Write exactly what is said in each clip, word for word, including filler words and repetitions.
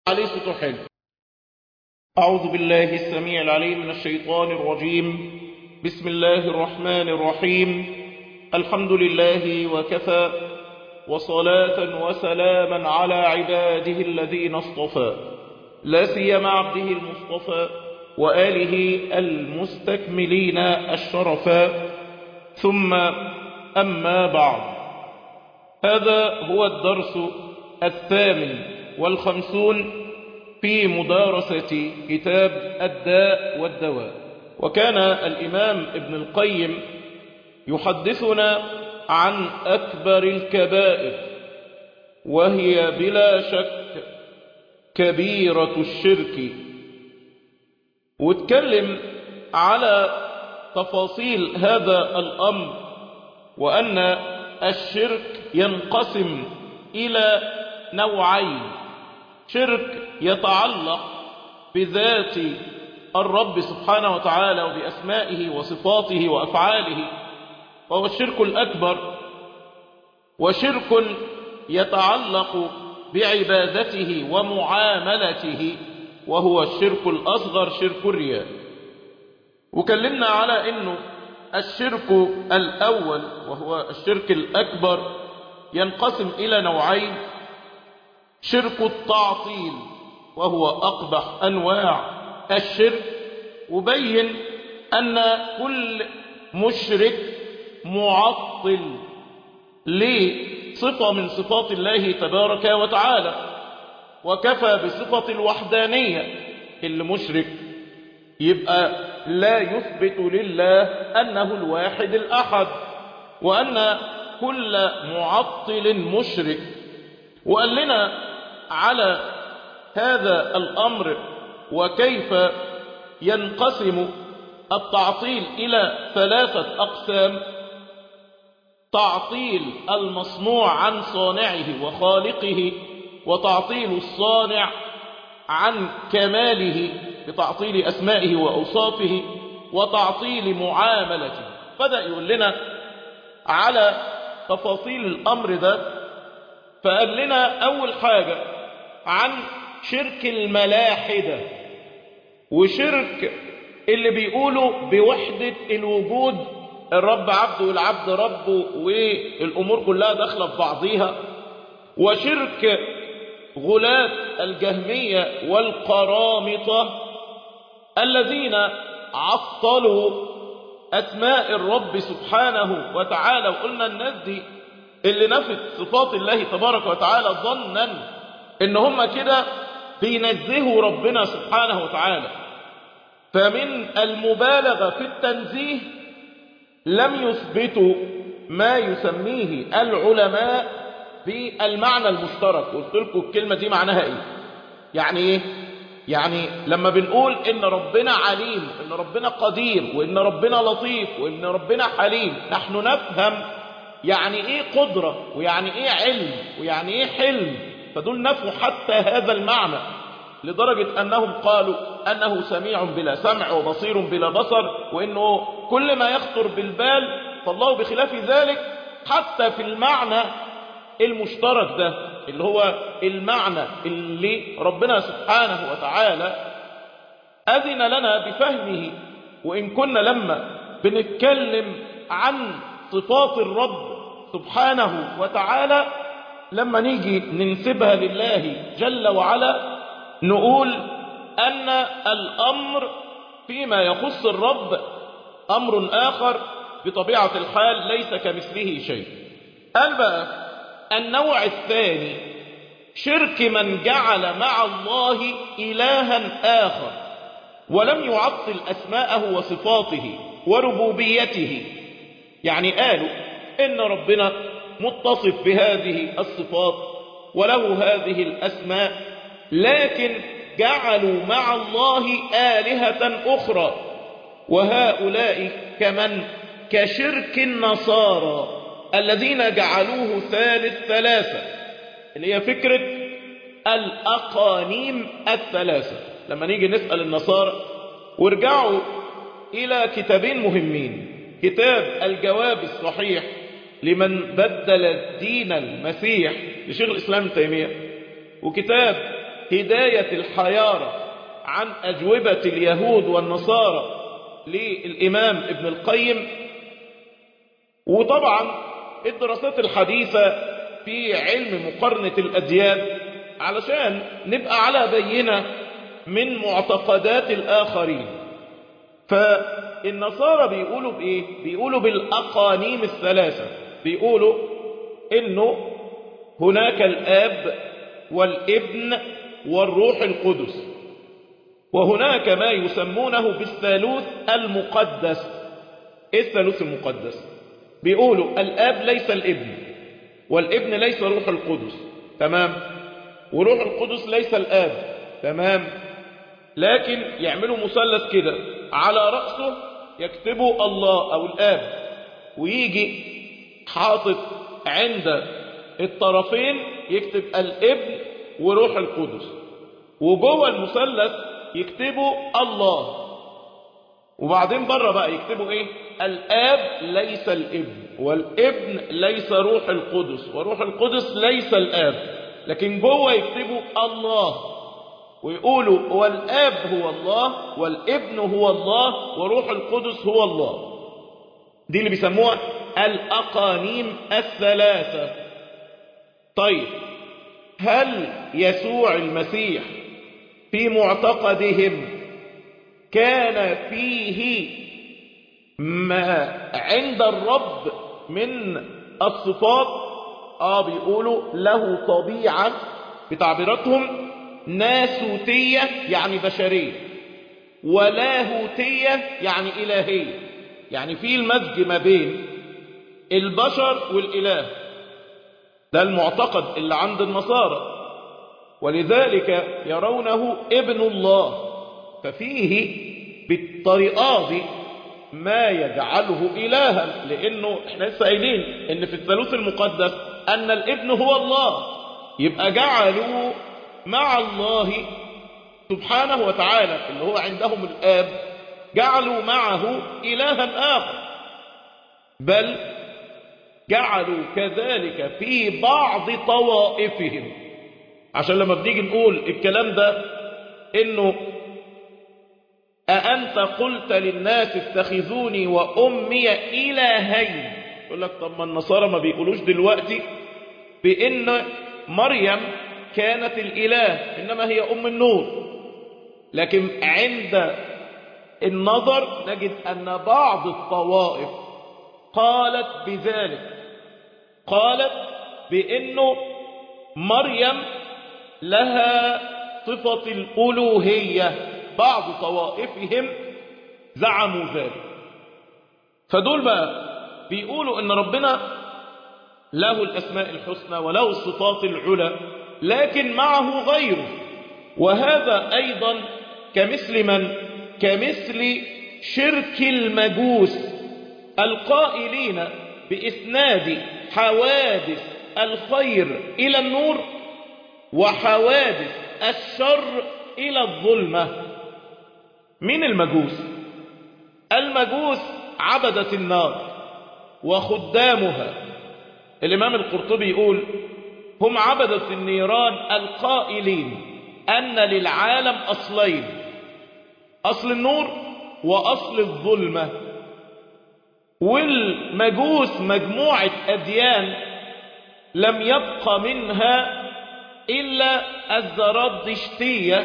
عليه صوته حلو. أعوذ بالله السميع العليم من الشيطان الرجيم. بسم الله الرحمن الرحيم. الحمد لله وكفى، وصلاة وسلاما على عباده الذين اصطفى، لا سيما عبده المصطفى وآله المستكملين الشرفا، ثم أما بعد. هذا هو الدرس الثامن والخمسون في مدارسة كتاب الداء والدواء. وكان الإمام ابن القيم يحدثنا عن أكبر الكبائر، وهي بلا شك كبيرة الشرك، واتكلم على تفاصيل هذا الأمر، وأن الشرك ينقسم إلى نوعين: شرك يتعلق بذات الرب سبحانه وتعالى وبأسمائه وصفاته وأفعاله، وهو الشرك الأكبر، وشرك يتعلق بعبادته ومعاملته، وهو الشرك الأصغر، شرك الرياء. وكلمنا على أنه الشرك الأول وهو الشرك الأكبر ينقسم إلى نوعين: شرك التعطيل وهو أقبح أنواع الشرك، وبين أن كل مشرك معطل لصفة من صفات الله تبارك وتعالى، وكفى بصفة الوحدانية. اللي مشرك يبقى لا يثبت لله أنه الواحد الأحد، وأن كل معطل مشرك. وقال لنا على هذا الأمر وكيف ينقسم التعطيل إلى ثلاثة أقسام: تعطيل المصنوع عن صانعه وخالقه، وتعطيل الصانع عن كماله بتعطيل أسمائه وأوصافه، وتعطيل معاملته. بدأ يقول لنا على تفاصيل الأمر ده، فقال لنا أول حاجة عن شرك الملاحدة، وشرك اللي بيقولوا بوحدة الوجود، الرب عبد والعبد رب، والأمور كلها داخلة في بعضيها. وشرك غلاة الجهمية والقرامطة الذين عطلوا أسماء الرب سبحانه وتعالى. وقلنا الناس دي اللي نفت صفات الله تبارك وتعالى ظنا ان هم كده بينزهوا ربنا سبحانه وتعالى، فمن المبالغة في التنزيه لم يثبتوا ما يسميه العلماء بالمعنى المشترك. قلت لكم الكلمة دي معناها ايه؟ يعني ايه؟ يعني لما بنقول ان ربنا عليم، ان ربنا قدير، وان ربنا لطيف، وان ربنا حليم، نحن نفهم يعني ايه قدرة، ويعني ايه علم، ويعني ايه حلم. فدول نفوا حتى هذا المعنى، لدرجة انهم قالوا انه سميع بلا سمع وبصير بلا بصر، وانه كل ما يخطر بالبال، فالله بخلاف ذلك. حتى في المعنى المشترك ده اللي هو المعنى اللي ربنا سبحانه وتعالى أذن لنا بفهمه. وإن كنا لما بنتكلم عن صفات الرب سبحانه وتعالى، لما نيجي ننسبها لله جل وعلا، نقول أن الأمر فيما يخص الرب أمر آخر بطبيعة الحال، ليس كمثله شيء. قال بقى النوع الثاني: شرك من جعل مع الله إلها آخر ولم يعطل أسماءه وصفاته وربوبيته. يعني قالوا إن ربنا متصف بهذه الصفات وله هذه الأسماء، لكن جعلوا مع الله آلهة أخرى، وهؤلاء كمن كشرك النصارى الذين جعلوه ثالث ثلاثة، اللي هي فكرة الأقانيم الثلاثة. لما نيجي نسأل النصارى، وارجعوا إلى كتابين مهمين: كتاب الجواب الصحيح لمن بدل دين المسيح لشيخ الإسلام ابن تيمية، وكتاب هداية الحيارى عن أجوبة اليهود والنصارى للإمام ابن القيم. وطبعا الدراسات الحديثة في علم مقارنة الأديان علشان نبقى على بينة من معتقدات الآخرين. فالنصارى بيقولوا بإيه؟ بيقولوا بالأقانيم الثلاثة، بيقولوا إنه هناك الآب والابن والروح القدس، وهناك ما يسمونه بالثالوث المقدس. إيه الثالوث المقدس؟ بيقولوا الآب ليس الابن، والابن ليس روح القدس، تمام، وروح القدس ليس الآب، تمام، لكن يعملوا مثلث كده على رأسه يكتبوا الله أو الآب، ويجي حاطط عند الطرفين يكتب الابن وروح القدس، وجوه المثلث يكتبوا الله، وبعدين بره بقى يكتبوا ايه؟ الآب ليس الابن، والابن ليس روح القدس، وروح القدس ليس الآب، لكن جوه يكتبوا الله، ويقولوا والآب هو الله، والابن هو الله، وروح القدس هو الله. دي اللي بيسموها الأقانيم الثلاثة. طيب، هل يسوع المسيح في معتقدهم كان فيه ما عند الرب من الصفات؟ آه بيقولوا له طبيعة بتعبيراتهم ناسوتية يعني بشرية، ولاهوتية يعني إلهية، يعني في المزج ما بين البشر والإله. ده المعتقد اللي عند النصارى، ولذلك يرونه ابن الله. ففيه بالطريقة دي ما يجعله إلها، لأنه احنا لسه قايلين إن في الثالوث المقدس أن الابن هو الله، يبقى جعلوا مع الله سبحانه وتعالى اللي هو عندهم الآب، جعلوا معه إلها آخر، بل جعلوا كذلك في بعض طوائفهم. عشان لما بنيجي نقول الكلام ده إنه أأنت قلت للناس اتخذوني وأمي إلهين، يقول لك طب ما النصارى ما بيقولوش دلوقتي بإن مريم كانت الإله، إنما هي أم النور. لكن عند النظر نجد أن بعض الطوائف قالت بذلك، قالت بأنه مريم لها صفة الألوهية، بعض طوائفهم زعموا ذلك. فدول بقى بيقولوا ان ربنا له الأسماء الحسنى وله الصفات العلى، لكن معه غيره. وهذا أيضا كمثل من؟ كمثل شرك المجوس القائلين بإسناد حوادث الخير إلى النور وحوادث الشر إلى الظلمة. من المجوس؟ المجوس عبدة النار وخدامها. الإمام القرطبي يقول هم عبدة النيران القائلين أن للعالم أصلين، أصل النور وأصل الظلمة. والمجوس مجموعة أديان لم يبق منها إلا الزرادشتية.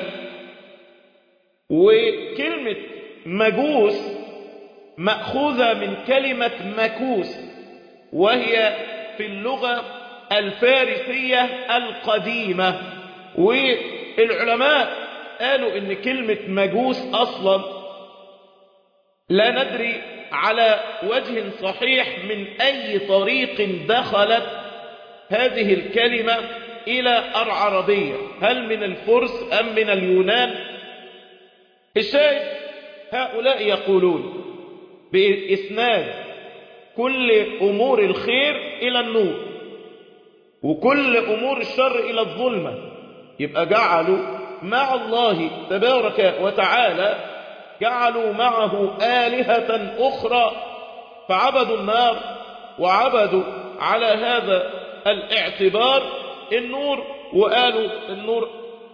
وكلمة مجوس مأخوذة من كلمة مكوس، وهي في اللغة الفارسية القديمة. والعلماء قالوا إن كلمة مجوس أصلا لا ندري على وجه صحيح من أي طريق دخلت هذه الكلمة إلى العربية، هل من الفرس أم من اليونان؟ الشاهد هؤلاء يقولون بإسناد كل أمور الخير إلى النور وكل أمور الشر إلى الظلمة. يبقى جعلوا مع الله تبارك وتعالى، جعلوا معه آلهة أخرى، فعبدوا النار وعبدوا على هذا الاعتبار النور، وقالوا النور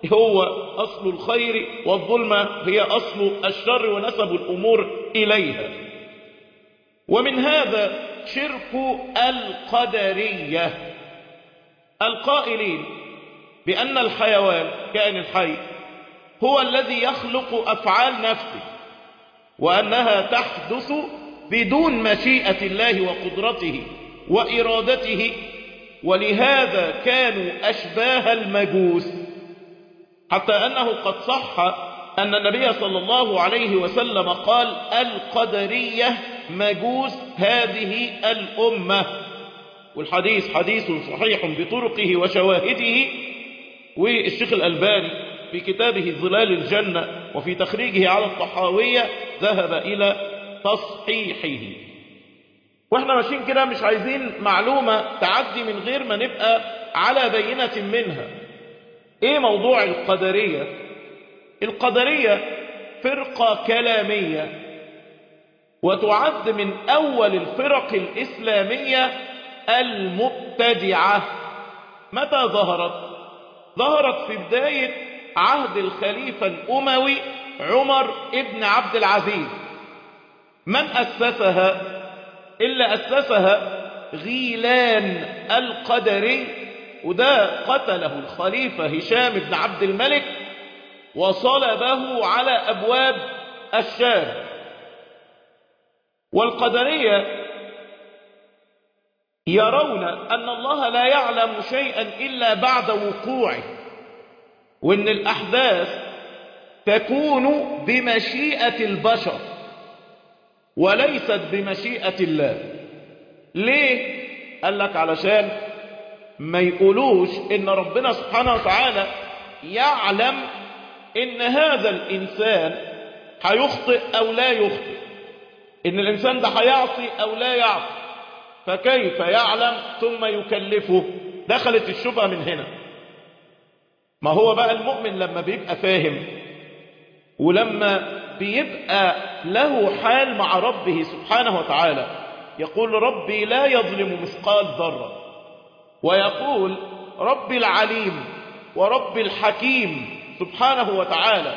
هو أصل الخير والظلمة هي أصل الشر ونسب الأمور إليها. ومن هذا شرك القدرية، القائلين بأن الحيوان كائن الحي هو الذي يخلق أفعال نفسه، وأنها تحدث بدون مشيئة الله وقدرته وإرادته، ولهذا كانوا أشباه المجوس، حتى أنه قد صح أن النبي صلى الله عليه وسلم قال: القدرية مجوس هذه الأمة. والحديث حديث صحيح بطرقه وشواهده، والشيخ الألباني في كتابه ظلال الجنة وفي تخريجه على الطحاوية ذهب إلى تصحيحه. واحنا ماشيين كده مش عايزين معلومة تعدي من غير ما نبقى على بينة منها. ايه موضوع القدرية؟ القدرية فرقة كلامية، وتعد من أول الفرق الإسلامية المبتدعة. متى ظهرت؟ ظهرت في بداية عهد الخليفة الأموي عمر ابن عبد العزيز. من أسسها؟ إلا أسسها غيلان القدري، وده قتله الخليفة هشام بن عبد الملك وصلبه على أبواب الشام. والقدرية يرون أن الله لا يعلم شيئا إلا بعد وقوعه، وأن الأحداث تكون بمشيئة البشر وليست بمشيئة الله. ليه؟ قال لك علشان ما يقولوش إن ربنا سبحانه وتعالى يعلم إن هذا الإنسان هيخطئ أو لا يخطئ، إن الإنسان ده هيعصي أو لا يعصي، فكيف يعلم ثم يكلفه؟ دخلت الشبهة من هنا. ما هو بقى المؤمن لما بيبقى فاهم، ولما بيبقى له حال مع ربه سبحانه وتعالى، يقول: ربي لا يظلم مثقال ذرة، ويقول: ربي العليم وربي الحكيم سبحانه وتعالى،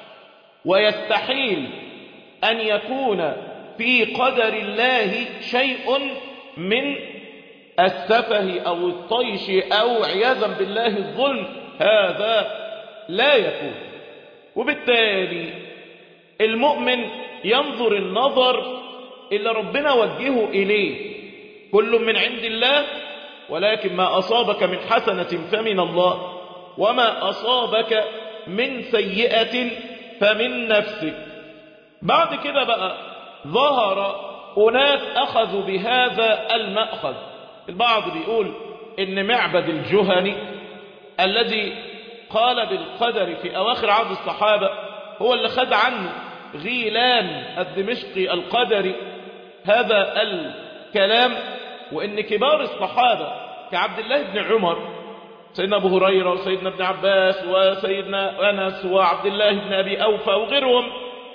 ويستحيل أن يكون في قدر الله شيء من السفه أو الطيش أو عياذا بالله الظلم، هذا لا يكون. وبالتالي المؤمن ينظر النظر اللي ربنا وجهه إليه، كل من عند الله، ولكن ما أصابك من حسنة فمن الله، وما أصابك من سيئة فمن نفسك. بعد كده بقى ظهر أناس أخذوا بهذا المأخذ. البعض بيقول إن معبد الجهني الذي قال بالقدر في أواخر عهد الصحابة هو اللي خد عنه غيلان الدمشقي القدري هذا الكلام، وإن كبار الصحابة كعبد الله بن عمر، سيدنا أبو هريرة وسيدنا ابن عباس وسيدنا أنس وعبد الله بن أبي أوفى وغيرهم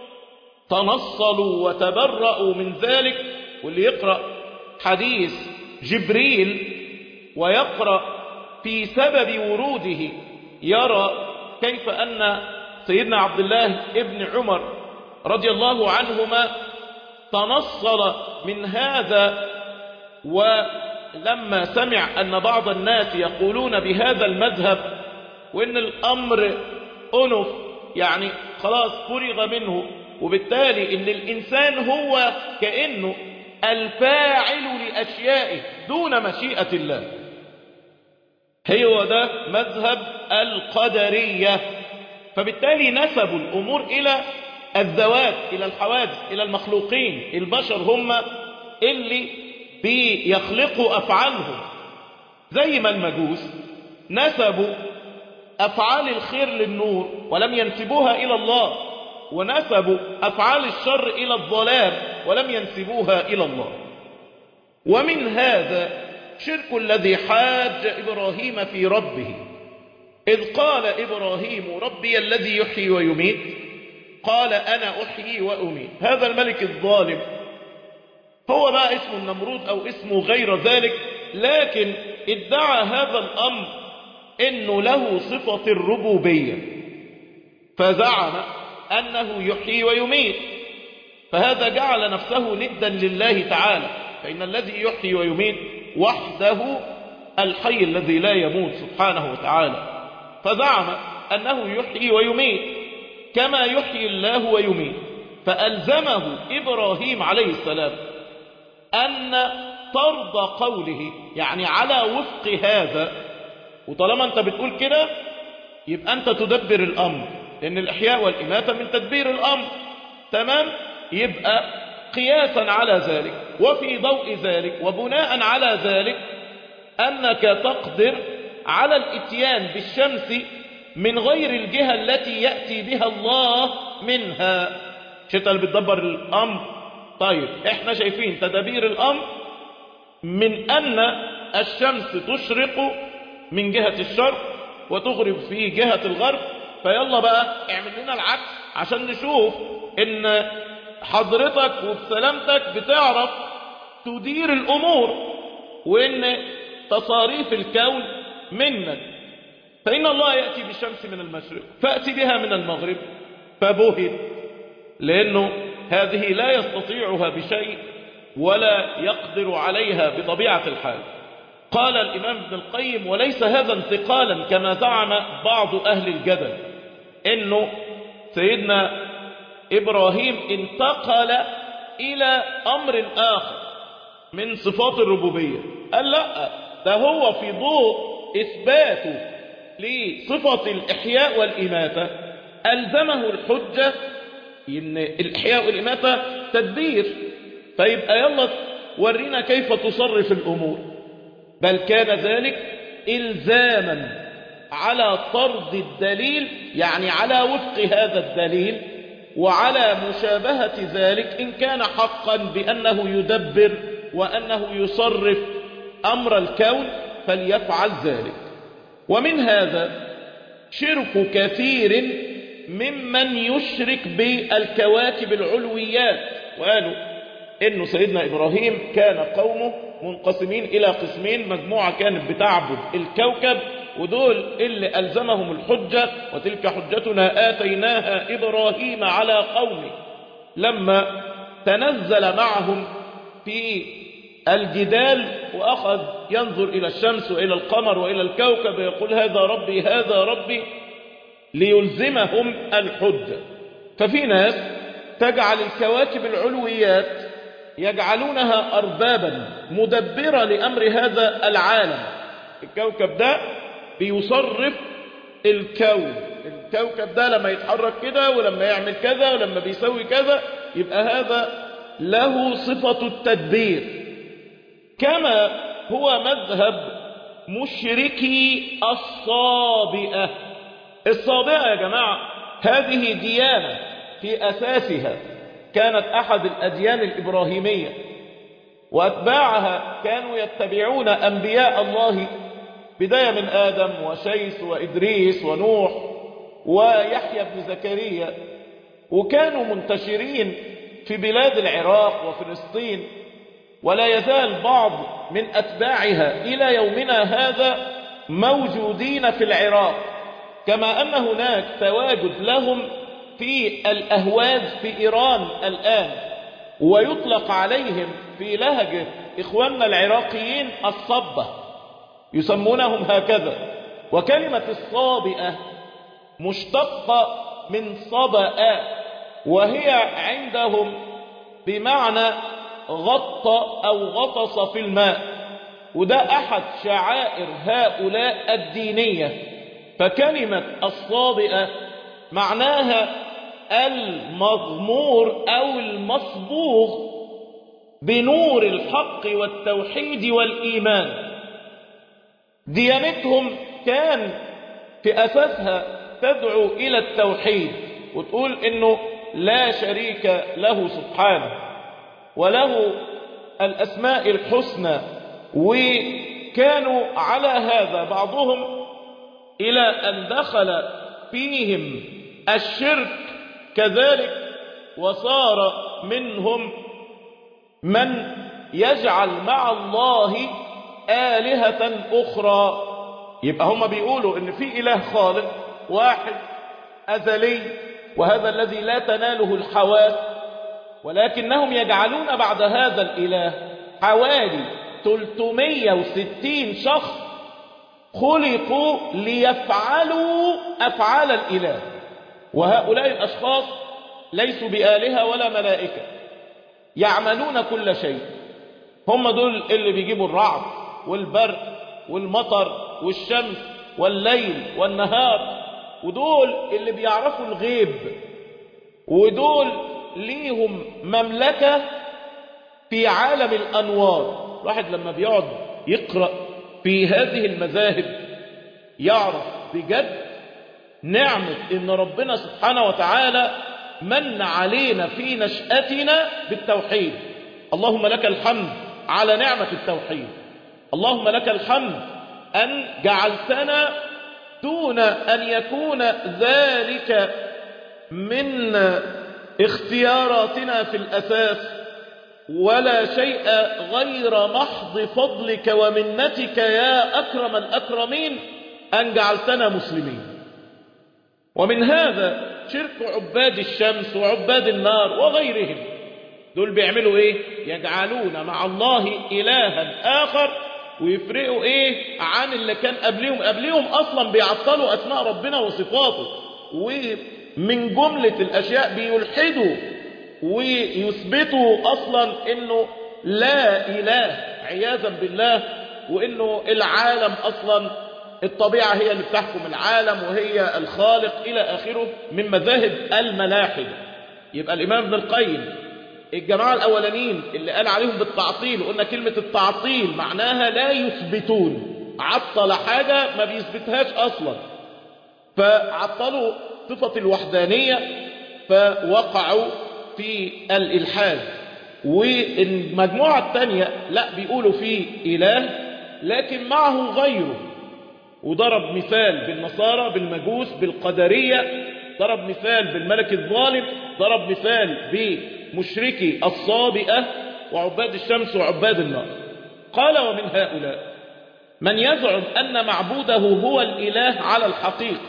تنصلوا وتبرأوا من ذلك. واللي يقرأ حديث جبريل ويقرأ في سبب وروده يرى كيف أن سيدنا عبد الله ابن عمر رضي الله عنهما تنصل من هذا، ولما سمع أن بعض الناس يقولون بهذا المذهب وإن الأمر أنف، يعني خلاص فرغ منه، وبالتالي إن الإنسان هو كأنه الفاعل لأشيائه دون مشيئة الله، هو ده مذهب القدرية. فبالتالي نسبوا الأمور إلى الذوات، إلى الحوادث، إلى المخلوقين. البشر هم اللي بيخلقوا أفعالهم، زي ما المجوس نسبوا أفعال الخير للنور ولم ينسبوها إلى الله، ونسبوا أفعال الشر إلى الظلام ولم ينسبوها إلى الله. ومن هذا شرك الذي حاج إبراهيم في ربه، إذ قال إبراهيم: ربي الذي يحيي ويميت، قال أنا أحيي وأميت. هذا الملك الظالم هو بقى اسمه النمرود أو اسمه غير ذلك، لكن ادعى هذا الأمر إنه له صفة الربوبية، فزعم أنه يحيي ويميت، فهذا جعل نفسه ندا لله تعالى، فإن الذي يحيي ويميت وحده الحي الذي لا يموت سبحانه وتعالى، فزعم أنه يحيي ويميت كما يحيي الله ويميت، فألزمه إبراهيم عليه السلام أن طرد قوله، يعني على وفق هذا. وطالما أنت بتقول كده يبقى أنت تدبر الأمر، لأن الإحياء والإماتة من تدبير الأمر، تمام؟ يبقى قياسا على ذلك وفي ضوء ذلك وبناء على ذلك أنك تقدر على الاتيان بالشمس من غير الجهة التي يأتي بها الله منها. شئت اللي بتدبر الأمر. طيب احنا شايفين تدبير الأمر من أن الشمس تشرق من جهة الشرق وتغرب في جهة الغرب، فيلا بقى اعمل لنا العكس عشان نشوف ان حضرتك وبسلامتك بتعرف تدير الأمور، وان تصاريف الكون منك. فإن الله يأتي بالشمس من المشرق فأتي بها من المغرب، فبهت، لأنه هذه لا يستطيعها بشيء ولا يقدر عليها بطبيعة الحال. قال الإمام ابن القيم: وليس هذا انتقالا كما زعم بعض أهل الجدل، إنه سيدنا إبراهيم انتقل إلى أمر آخر من صفات الربوبية. قال لا، ده هو في ضوء إثباته لصفة الإحياء والإماتة ألزمه الحجة إن الإحياء والإماتة تدبير، فيبقى يلا ورينا كيف تصرف الأمور. بل كان ذلك إلزاما على طرد الدليل، يعني على وفق هذا الدليل وعلى مشابهة ذلك إن كان حقا بأنه يدبر وأنه يصرف أمر الكون فليفعل ذلك. ومن هذا شرك كثير ممن يشرك بالكواكب العلويات، وقالوا إنه سيدنا إبراهيم كان قومه منقسمين إلى قسمين، مجموعة كانت بتعبد الكوكب ودول اللي ألزمهم الحجة، وتلك حجتنا آتيناها إبراهيم على قومه لما تنزل معهم في الجدال وأخذ ينظر إلى الشمس وإلى القمر وإلى الكوكب ويقول هذا ربي هذا ربي ليلزمهم الحجة. ففي ناس تجعل الكواكب العلويات يجعلونها أربابا مدبرة لأمر هذا العالم. الكوكب ده بيصرف الكون، الكوكب ده لما يتحرك كده ولما يعمل كذا ولما بيسوي كذا يبقى هذا له صفة التدبير، كما هو مذهب مشركي الصابئة. الصابئة يا جماعة هذه ديانة في أساسها كانت أحد الأديان الإبراهيمية، وأتباعها كانوا يتبعون أنبياء الله بداية من آدم وشيث وإدريس ونوح ويحيى بن زكريا، وكانوا منتشرين في بلاد العراق وفلسطين، ولا يزال بعض من أتباعها إلى يومنا هذا موجودين في العراق، كما أن هناك تواجد لهم في الأهواز في إيران الآن، ويطلق عليهم في لهجة إخواننا العراقيين الصبة، يسمونهم هكذا. وكلمة الصابئة مشتقة من صبأ، وهي عندهم بمعنى غطى أو غطس في الماء، وده أحد شعائر هؤلاء الدينية. فكلمة الصابئة معناها المغمور أو المصبوغ بنور الحق والتوحيد والإيمان. ديانتهم كان في أساسها تدعو إلى التوحيد، وتقول إنه لا شريك له سبحانه وله الأسماء الحسنى، وكانوا على هذا بعضهم إلى أن دخل فيهم الشرك كذلك، وصار منهم من يجعل مع الله آلهة أخرى يبقى هم بيقولوا ان في اله خالق واحد ازلي، وهذا الذي لا تناله الحواس، ولكنهم يجعلون بعد هذا الاله حوالي ثلاثمائة وستين شخص خلقوا ليفعلوا افعال الاله، وهؤلاء الاشخاص ليسوا بآلهة ولا ملائكة، يعملون كل شيء. هم دول اللي بيجيبوا الرعد والبرق والمطر والشمس والليل والنهار، ودول اللي بيعرفوا الغيب، ودول ليهم مملكة في عالم الأنوار. الواحد لما بيقعد يقرأ في هذه المذاهب يعرف بجد نعمة إن ربنا سبحانه وتعالى من علينا في نشأتنا بالتوحيد. اللهم لك الحمد على نعمة التوحيد، اللهم لك الحمد أن جعلتنا دون أن يكون ذلك من اختياراتنا في الأساس ولا شيء غير محض فضلك ومنتك يا أكرم الأكرمين أن جعلتنا مسلمين. ومن هذا شرك عباد الشمس وعباد النار وغيرهم، دول بيعملوا ايه؟ يجعلون مع الله إلها آخر، ويفرقوا ايه عن اللي كان قبلهم. قبلهم اصلا بيعطلوا اسماء ربنا وصفاته، ومن جملة الاشياء بيلحدوا ويثبتوا اصلا انه لا اله عياذا بالله، وانه العالم اصلا الطبيعة هي اللي بتحكم العالم وهي الخالق الى اخره من مذاهب الملاحدة. يبقى الامام ابن القيم الجماعة الأولانيين اللي قال عليهم بالتعطيل، وقلنا كلمة التعطيل معناها لا يثبتون، عطل حاجة ما بيثبتهاش أصلا، فعطلوا صفة الوحدانية فوقعوا في الإلحاد. والمجموعة الثانية لا، بيقولوا فيه إله لكن معه غيره، وضرب مثال بالنصارى بالمجوس بالقدرية، ضرب مثال بالملك الظالم، ضرب مثال بمشركي الصابئة وعباد الشمس وعباد النار. قال ومن هؤلاء من يزعم أن معبوده هو الإله على الحقيقة،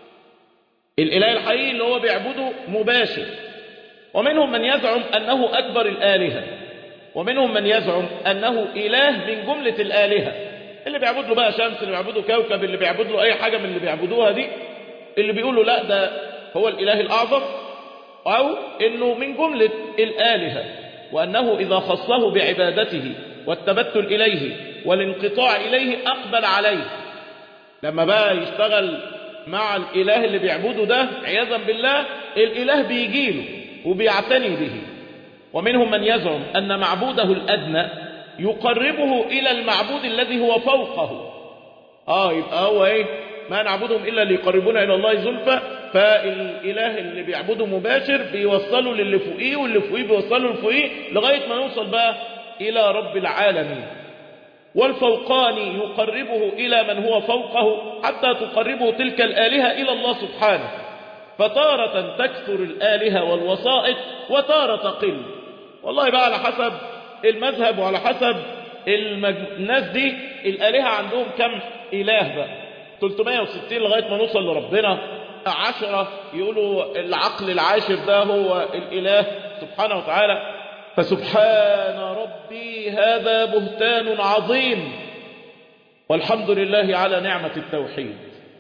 الإله الحقيقي اللي هو بيعبده مباشر، ومنهم من يزعم أنه أكبر الآلهة، ومنهم من يزعم أنه إله من جملة الآلهة، اللي بيعبد له بقى شمس، اللي بيعبد له كوكب، اللي بيعبد له أي حاجة من اللي بيعبدوها دي، اللي بيقولوا لا ده هو الإله الأعظم، أو إنه من جملة الآلهة، وأنه إذا خصه بعبادته والتبتل إليه والانقطاع إليه أقبل عليه. لما بقى يشتغل مع الإله اللي بيعبده ده عياذا بالله، الإله بيجيله وبيعتني به. ومنهم من يزعم أن معبوده الأدنى يقربه إلى المعبود الذي هو فوقه. آه يبقى هو إيه؟ ما نعبدهم إلا ليقربونا إلى الله زلفى، فالإله اللي بيعبده مباشر بيوصله للي فوقيه، واللي فوقيه بيوصله لفوقيه، لغاية ما نوصل بقى إلى رب العالمين. والفوقاني يقربه إلى من هو فوقه حتى تقربه تلك الآلهة إلى الله سبحانه. فتارة تكثر الآلهة والوسائط وتارة تقل. والله بقى على حسب المذهب وعلى حسب المج... الناس دي الآلهة عندهم كم إله بقى، ثلاثمائة وستين لغاية ما نوصل لربنا. عشرة يقولوا العقل العاشر ده هو الإله سبحانه وتعالى. فسبحان ربي هذا بهتان عظيم، والحمد لله على نعمة التوحيد.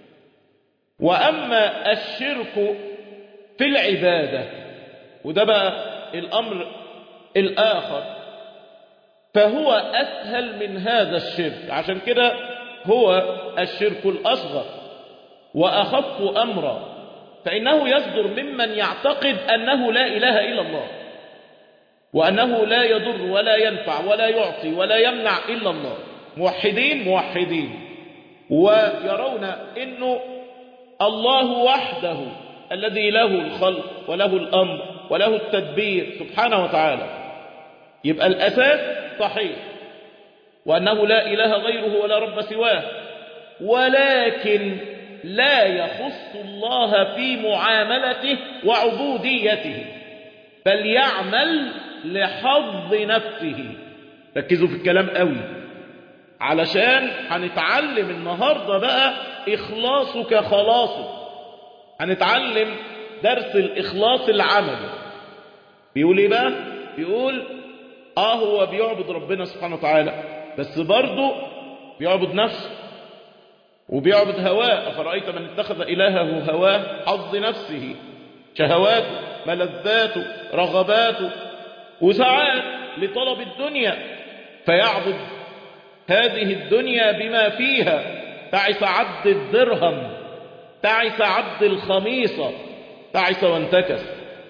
وأما الشرك في العبادة، وده بقى الأمر الآخر، فهو أسهل من هذا الشرك. عشان كده هو الشرك الأصغر وأخف أمرا، فإنه يصدر ممن يعتقد أنه لا إله إلا الله، وأنه لا يضر ولا ينفع ولا يعطي ولا يمنع إلا الله. موحدين موحدين ويرون أنه الله وحده الذي له الخلق وله الأمر وله التدبير سبحانه وتعالى. يبقى الأساس صحيح، وأنه لا إله غيره ولا رب سواه، ولكن لا يخص الله في معاملته وعبوديته، بل يعمل لحظ نفسه. ركزوا في الكلام قوي. علشان هنتعلم النهاردة بقى إخلاصك خلاصك، هنتعلم درس الإخلاص العملي. بيقول إيه بقى؟ بيقول آه هو بيعبد ربنا سبحانه وتعالى، بس برضه بيعبد نفسه وبيعبد هواه. أفرأيت من اتخذ إلهه هواه، حظ نفسه، شهواته، ملذاته، رغباته، وساعات لطلب الدنيا فيعبد هذه الدنيا بما فيها. تعس عبد الدرهم، تعس عبد الخميصة، تعس وانتكس.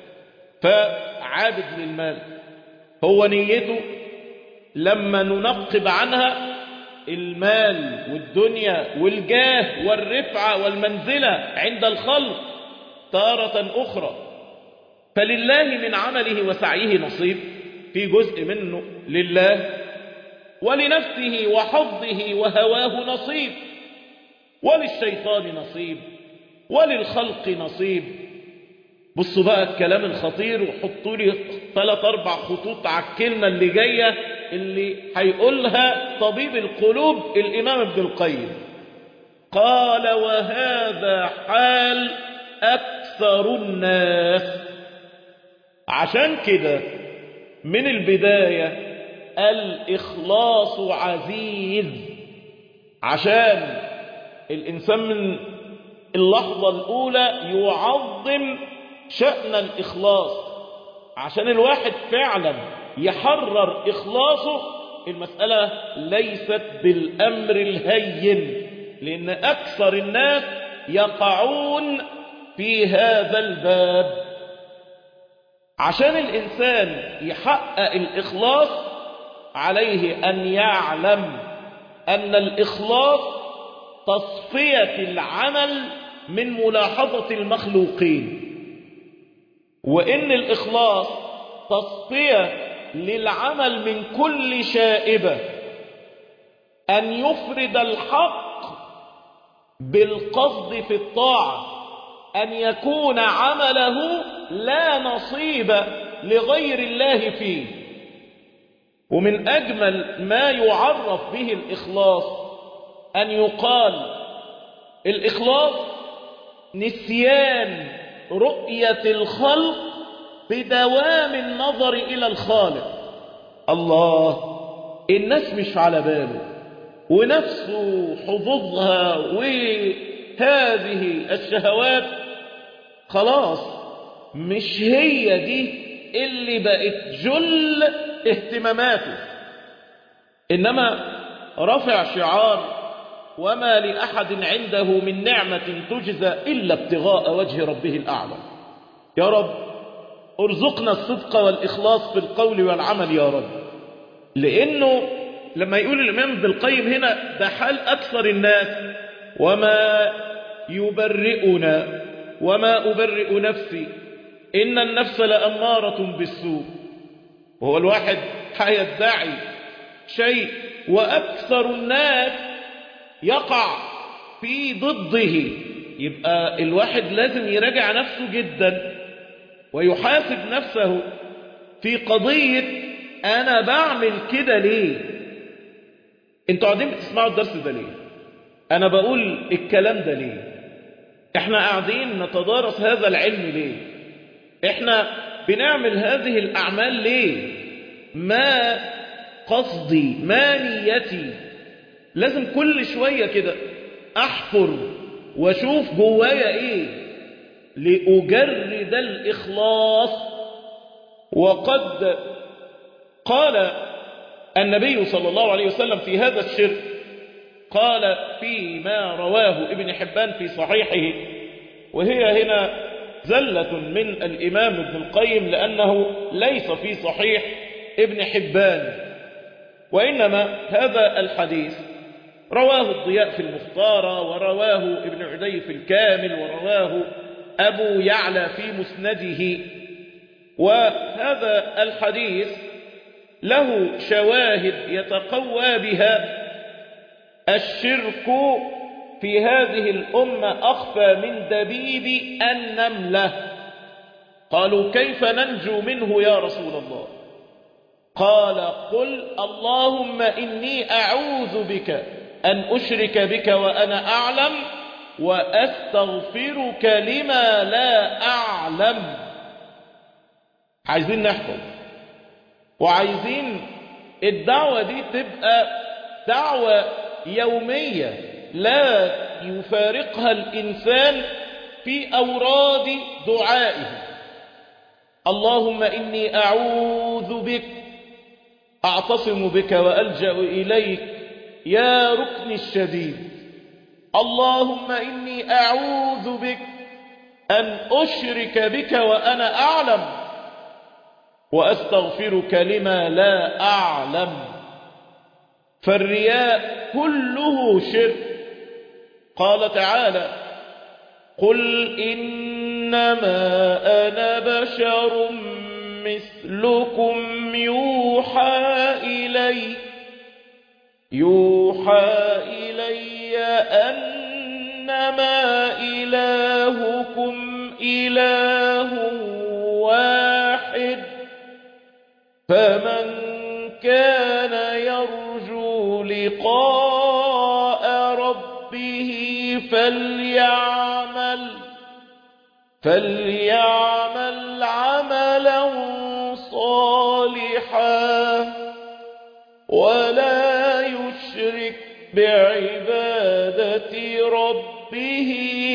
فعابد للمال، هو نيته لما ننقب عنها المال والدنيا والجاه والرفعة والمنزلة عند الخلق تارة أخرى. فلله من عمله وسعيه نصيب، في جزء منه لله، ولنفسه وحظه وهواه نصيب، وللشيطان نصيب، وللخلق نصيب. بصوا بقى الكلام الخطير، وحطوا لي ثلاث أربع خطوط على الكلمة اللي جاية اللي هيقولها طبيب القلوب الإمام ابن القيم. قال: وهذا حال أكثر الناس. عشان كده من البداية الإخلاص عزيز، عشان الإنسان من اللحظة الأولى يعظم شأن الإخلاص، عشان الواحد فعلا يحرر إخلاصه. المسألة ليست بالأمر الهين، لأن أكثر الناس يقعون في هذا الباب. عشان الإنسان يحقق الإخلاص عليه أن يعلم أن الإخلاص تصفية العمل من ملاحظة المخلوقين، وإن الإخلاص تصفية للعمل من كل شائبة، أن يفرد الحق بالقصد في الطاعة، أن يكون عمله لا نصيب لغير الله فيه. ومن أجمل ما يعرف به الإخلاص أن يقال الإخلاص نسيان رؤية الخلق بدوام النظر إلى الخالق. الله، الناس مش على باله، ونفسه حظوظها وهذه الشهوات خلاص مش هي دي اللي بقت جل اهتماماته، إنما رفع شعار: وما لأحد عنده من نعمة تجزى إلا ابتغاء وجه ربه الأعلى. يا رب ارزقنا الصدق والإخلاص في القول والعمل يا رب. لأنه لما يقول الإمام ابن القيم هنا ده حال أكثر الناس: وما يبرئنا وما أبرئ نفسي إن النفس لأمارة بالسوء. وهو الواحد هيدعي شيء وأكثر الناس يقع في ضده، يبقى الواحد لازم يراجع نفسه جدا ويحاسب نفسه في قضية أنا بعمل كده ليه؟ انتوا قاعدين بتسمعوا الدرس ده ليه؟ أنا بقول الكلام ده ليه؟ احنا قاعدين نتدارس هذا العلم ليه؟ احنا بنعمل هذه الأعمال ليه؟ ما قصدي؟ ما نيتي؟ لازم كل شوية كده أحفر واشوف جوايا ايه لأجرد الإخلاص. وقد قال النبي صلى الله عليه وسلم في هذا الشرك، قال فيما رواه ابن حبان في صحيحه، وهي هنا زلة من الإمام ابن القيم لأنه ليس في صحيح ابن حبان، وإنما هذا الحديث رواه الضياء في المختارة، ورواه ابن عدي في الكامل، ورواه أبو يعلى في مسنده. وهذا الحديث له شواهد يتقوى بها. الشرك في هذه الأمة أخفى من دبيب النملة. قالوا كيف ننجو منه يا رسول الله؟ قال قل اللهم إني أعوذ بك أن أشرك بك وأنا أعلم وأستغفرك لما لا أعلم. عايزين نحفظ وعايزين الدعوة دي تبقى دعوة يومية لا يفارقها الإنسان في أوراد دعائه. اللهم إني أعوذ بك، أعتصم بك وألجأ إليك يا ركن الشديد. اللهم إني أعوذ بك أن أشرك بك وأنا أعلم وأستغفرك لما لا أعلم. فالرياء كله شرك. قال تعالى قل إنما أنا بشر مثلكم يوحى إلي يوحى إلي أنما إلهكم إله واحد فمن كان يرجو لقاء ربه فليعمل فليعمل عملا صالحا ولا يشرك بعبادة ربه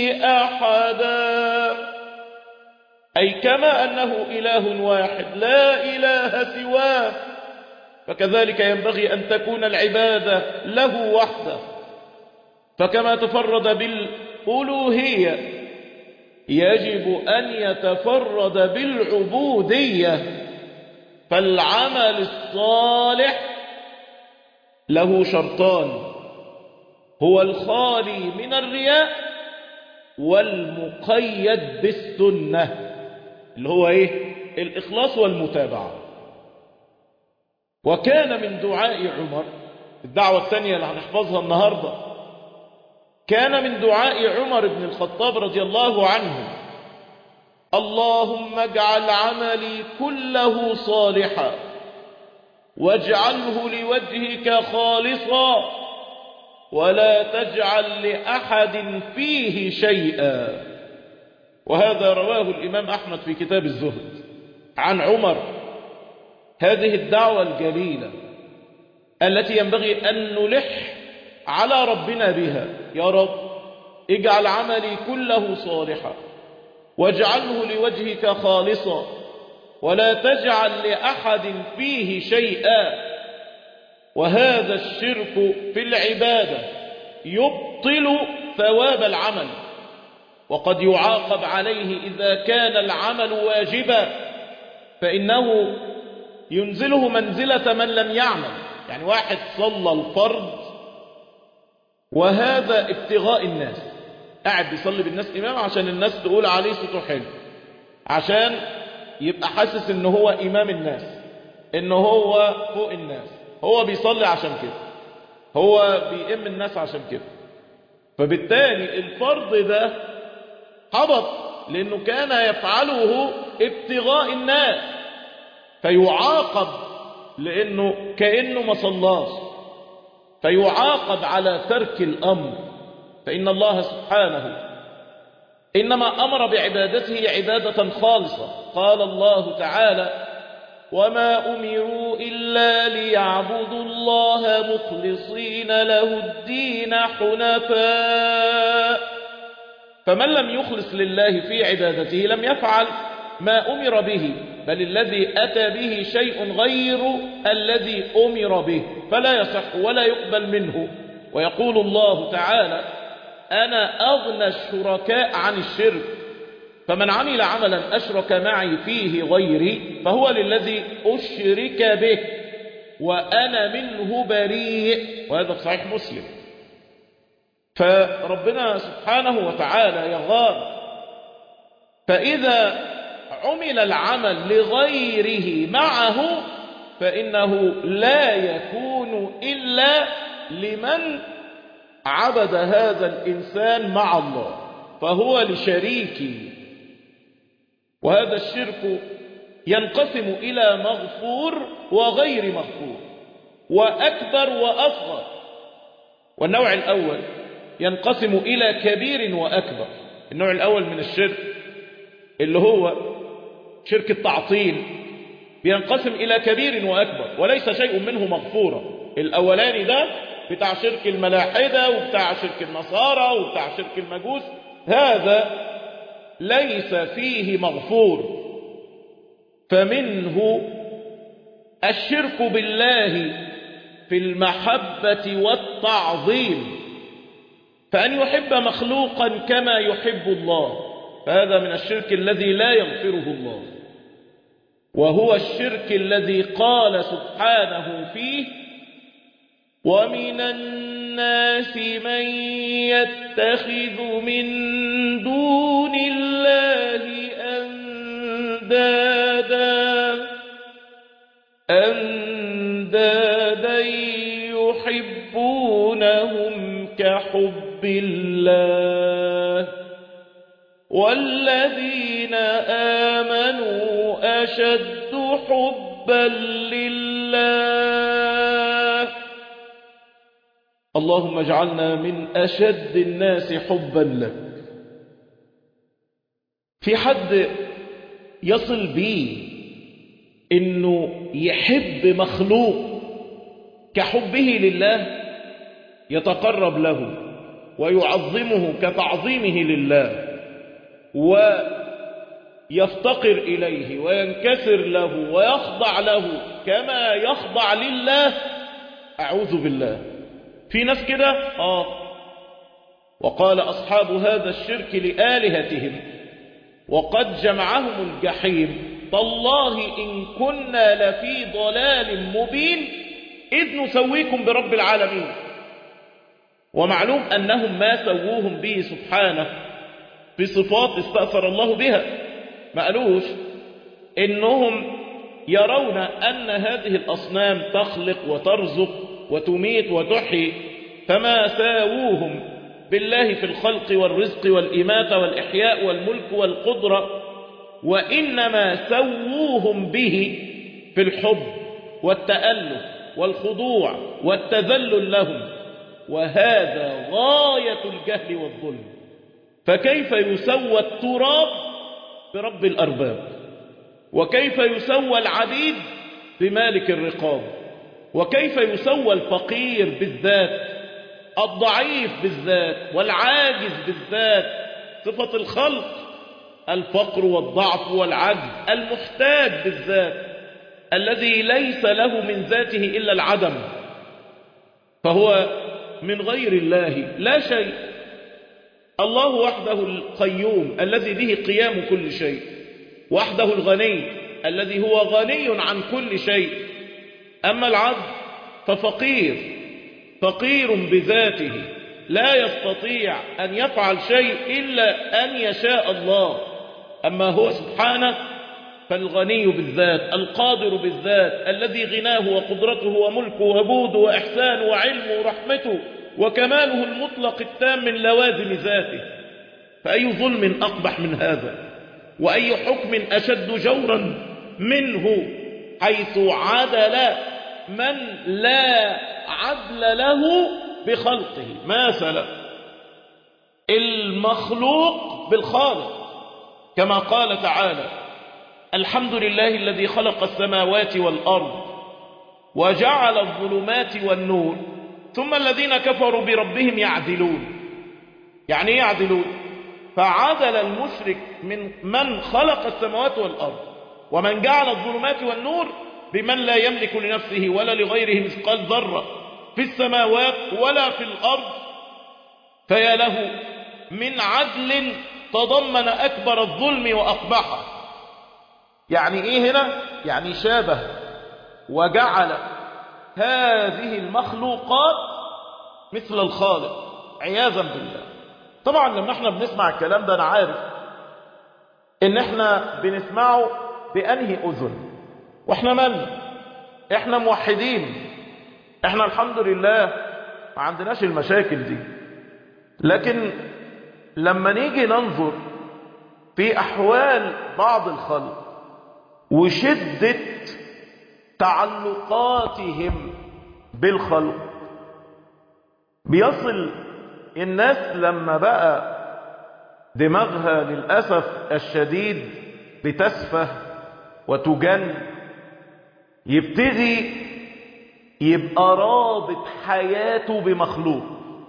أحدا. أي كما أنه إله واحد لا إله سواه، فكذلك ينبغي أن تكون العبادة له وحده. فكما تفرد بالألوهية يجب أن يتفرد بالعبودية. فالعمل الصالح له شرطان، هو الخالي من الرياء والمقيد بالسنة اللي هو ايه؟ الإخلاص والمتابعة. وكان من دعاء عمر، الدعوة الثانية اللي هنحفظها النهاردة، كان من دعاء عمر بن الخطاب رضي الله عنه اللهم اجعل عملي كله صالحا واجعله لوجهك خالصا ولا تجعل لأحد فيه شيئا. وهذا رواه الإمام أحمد في كتاب الزهد عن عمر. هذه الدعوة الجليلة التي ينبغي أن نلح على ربنا بها. يا رب اجعل عملي كله صالحا واجعله لوجهك خالصا ولا تجعل لأحد فيه شيئا. وهذا الشرك في العبادة يبطل ثواب العمل، وقد يعاقب عليه إذا كان العمل واجبا، فإنه ينزله منزلة من لم يعمل. يعني واحد صلى الفرض وهذا ابتغاء الناس، قاعد بيصلي بالناس إمام عشان الناس تقول عليه صوته حلو، عشان يبقى حاسس إنه هو إمام الناس، إنه هو فوق الناس، هو بيصلي عشان كده، هو بيئم الناس عشان كده. فبالتالي الفرض ده حبط لأنه كان يفعله ابتغاء الناس، فيعاقب لأنه كأنه ما صلاش، فيعاقب على ترك الأمر. فإن الله سبحانه إنما أمر بعبادته عبادة خالصة. قال الله تعالى وما أمروا إلا ليعبدوا الله مخلصين له الدين حنفاء. فمن لم يخلص لله في عبادته لم يفعل ما أمر به، بل الذي أتى به شيء غير الذي أمر به، فلا يصح ولا يقبل منه. ويقول الله تعالى أنا أغنى الشركاء عن الشرك، فمن عمل عملا أشرك معي فيه غيري فهو للذي أشرك به وأنا منه بريء. وهذا في صحيح مسلم. فربنا سبحانه وتعالى يغار. فإذا عمل العمل لغيره معه فإنه لا يكون إلا لمن عبد هذا الإنسان مع الله، فهو لشريكه. وهذا الشرك ينقسم إلى مغفور وغير مغفور، وأكبر وأصغر. والنوع الأول ينقسم إلى كبير وأكبر. النوع الأول من الشرك اللي هو شرك التعطيل بينقسم إلى كبير وأكبر، وليس شيء منه مغفورا. الأولاني ده بتاع شرك الملاحدة وبتاع شرك النصارى وبتاع شرك المجوس، هذا ليس فيه مغفور. فمنه الشرك بالله في المحبة والتعظيم، فأن يحب مخلوقا كما يحب الله، فهذا من الشرك الذي لا يغفره الله، وهو الشرك الذي قال سبحانه فيه: ومن الناس من يتخذ من دون الله أندادا أندادا يحبونهم كحب الله والذين آمنوا أشد حبا لله. اللهم اجعلنا من أشد الناس حبا لك. في حد يصل بيه إنه يحب مخلوق كحبه لله، يتقرب له ويعظمه كتعظيمه لله ويفتقر إليه وينكسر له ويخضع له كما يخضع لله؟ أعوذ بالله. في ناس كده آه وقال أصحاب هذا الشرك لآلهتهم وقد جمعهم الجحيم تالله إن كنا لفي ضلال مبين إذ نسويكم برب العالمين. ومعلوم أنهم ما سووهم به سبحانه بصفات استأثر الله بها، ما قالوش إنهم يرون أن هذه الأصنام تخلق وترزق وتميت وتحيي، فما ساووهم بالله في الخلق والرزق والإماتة والإحياء والملك والقدرة، وإنما سووهم به في الحب والتأله والخضوع والتذلل لهم، وهذا غاية الجهل والظلم. فكيف يسوى التراب برب الأرباب؟ وكيف يسوى العبيد بمالك الرقاب؟ وكيف يسوى الفقير بالذات، الضعيف بالذات، والعاجز بالذات؟ صفة الخلق الفقر والضعف والعجز، المحتاج بالذات الذي ليس له من ذاته إلا العدم، فهو من غير الله لا شيء. الله وحده القيوم الذي به قيام كل شيء، وحده الغني الذي هو غني عن كل شيء. أما العبد ففقير، فقير بذاته لا يستطيع أن يفعل شيء إلا أن يشاء الله. أما هو سبحانه فالغني بالذات، القادر بالذات، الذي غناه وقدرته وملكه وبوده وإحسانه وعلمه ورحمته وكماله المطلق التام من لوازم ذاته. فأي ظلم أقبح من هذا؟ وأي حكم أشد جورا منه، حيث عدل من لا عدل له بخلقه. مثلا المخلوق بالخالق، كما قال تعالى: الحمد لله الذي خلق السماوات والأرض وجعل الظلمات والنور ثم الذين كفروا بربهم يعدلون. يعني ايه يعدلون؟ فعدل المشرك من من خلق السماوات والأرض ومن جعل الظلمات والنور بمن لا يملك لنفسه ولا لغيره مثقال ذرة في السماوات ولا في الأرض، فيا له من عدل تضمن أكبر الظلم وأقبحه. يعني ايه هنا؟ يعني شابه وجعل هذه المخلوقات مثل الخالق عياذا بالله. طبعا لما احنا بنسمع الكلام ده انا عارف ان احنا بنسمعه بأنهي أذن، واحنا من؟ احنا موحدين، احنا الحمد لله ما عندناش المشاكل دي. لكن لما نيجي ننظر في أحوال بعض الخلق وشدة تعلقاتهم بالخلق. بيصل الناس لما بقى دماغها للأسف الشديد بتسفه وتجن، يبتدي يبقى رابط حياته بمخلوق،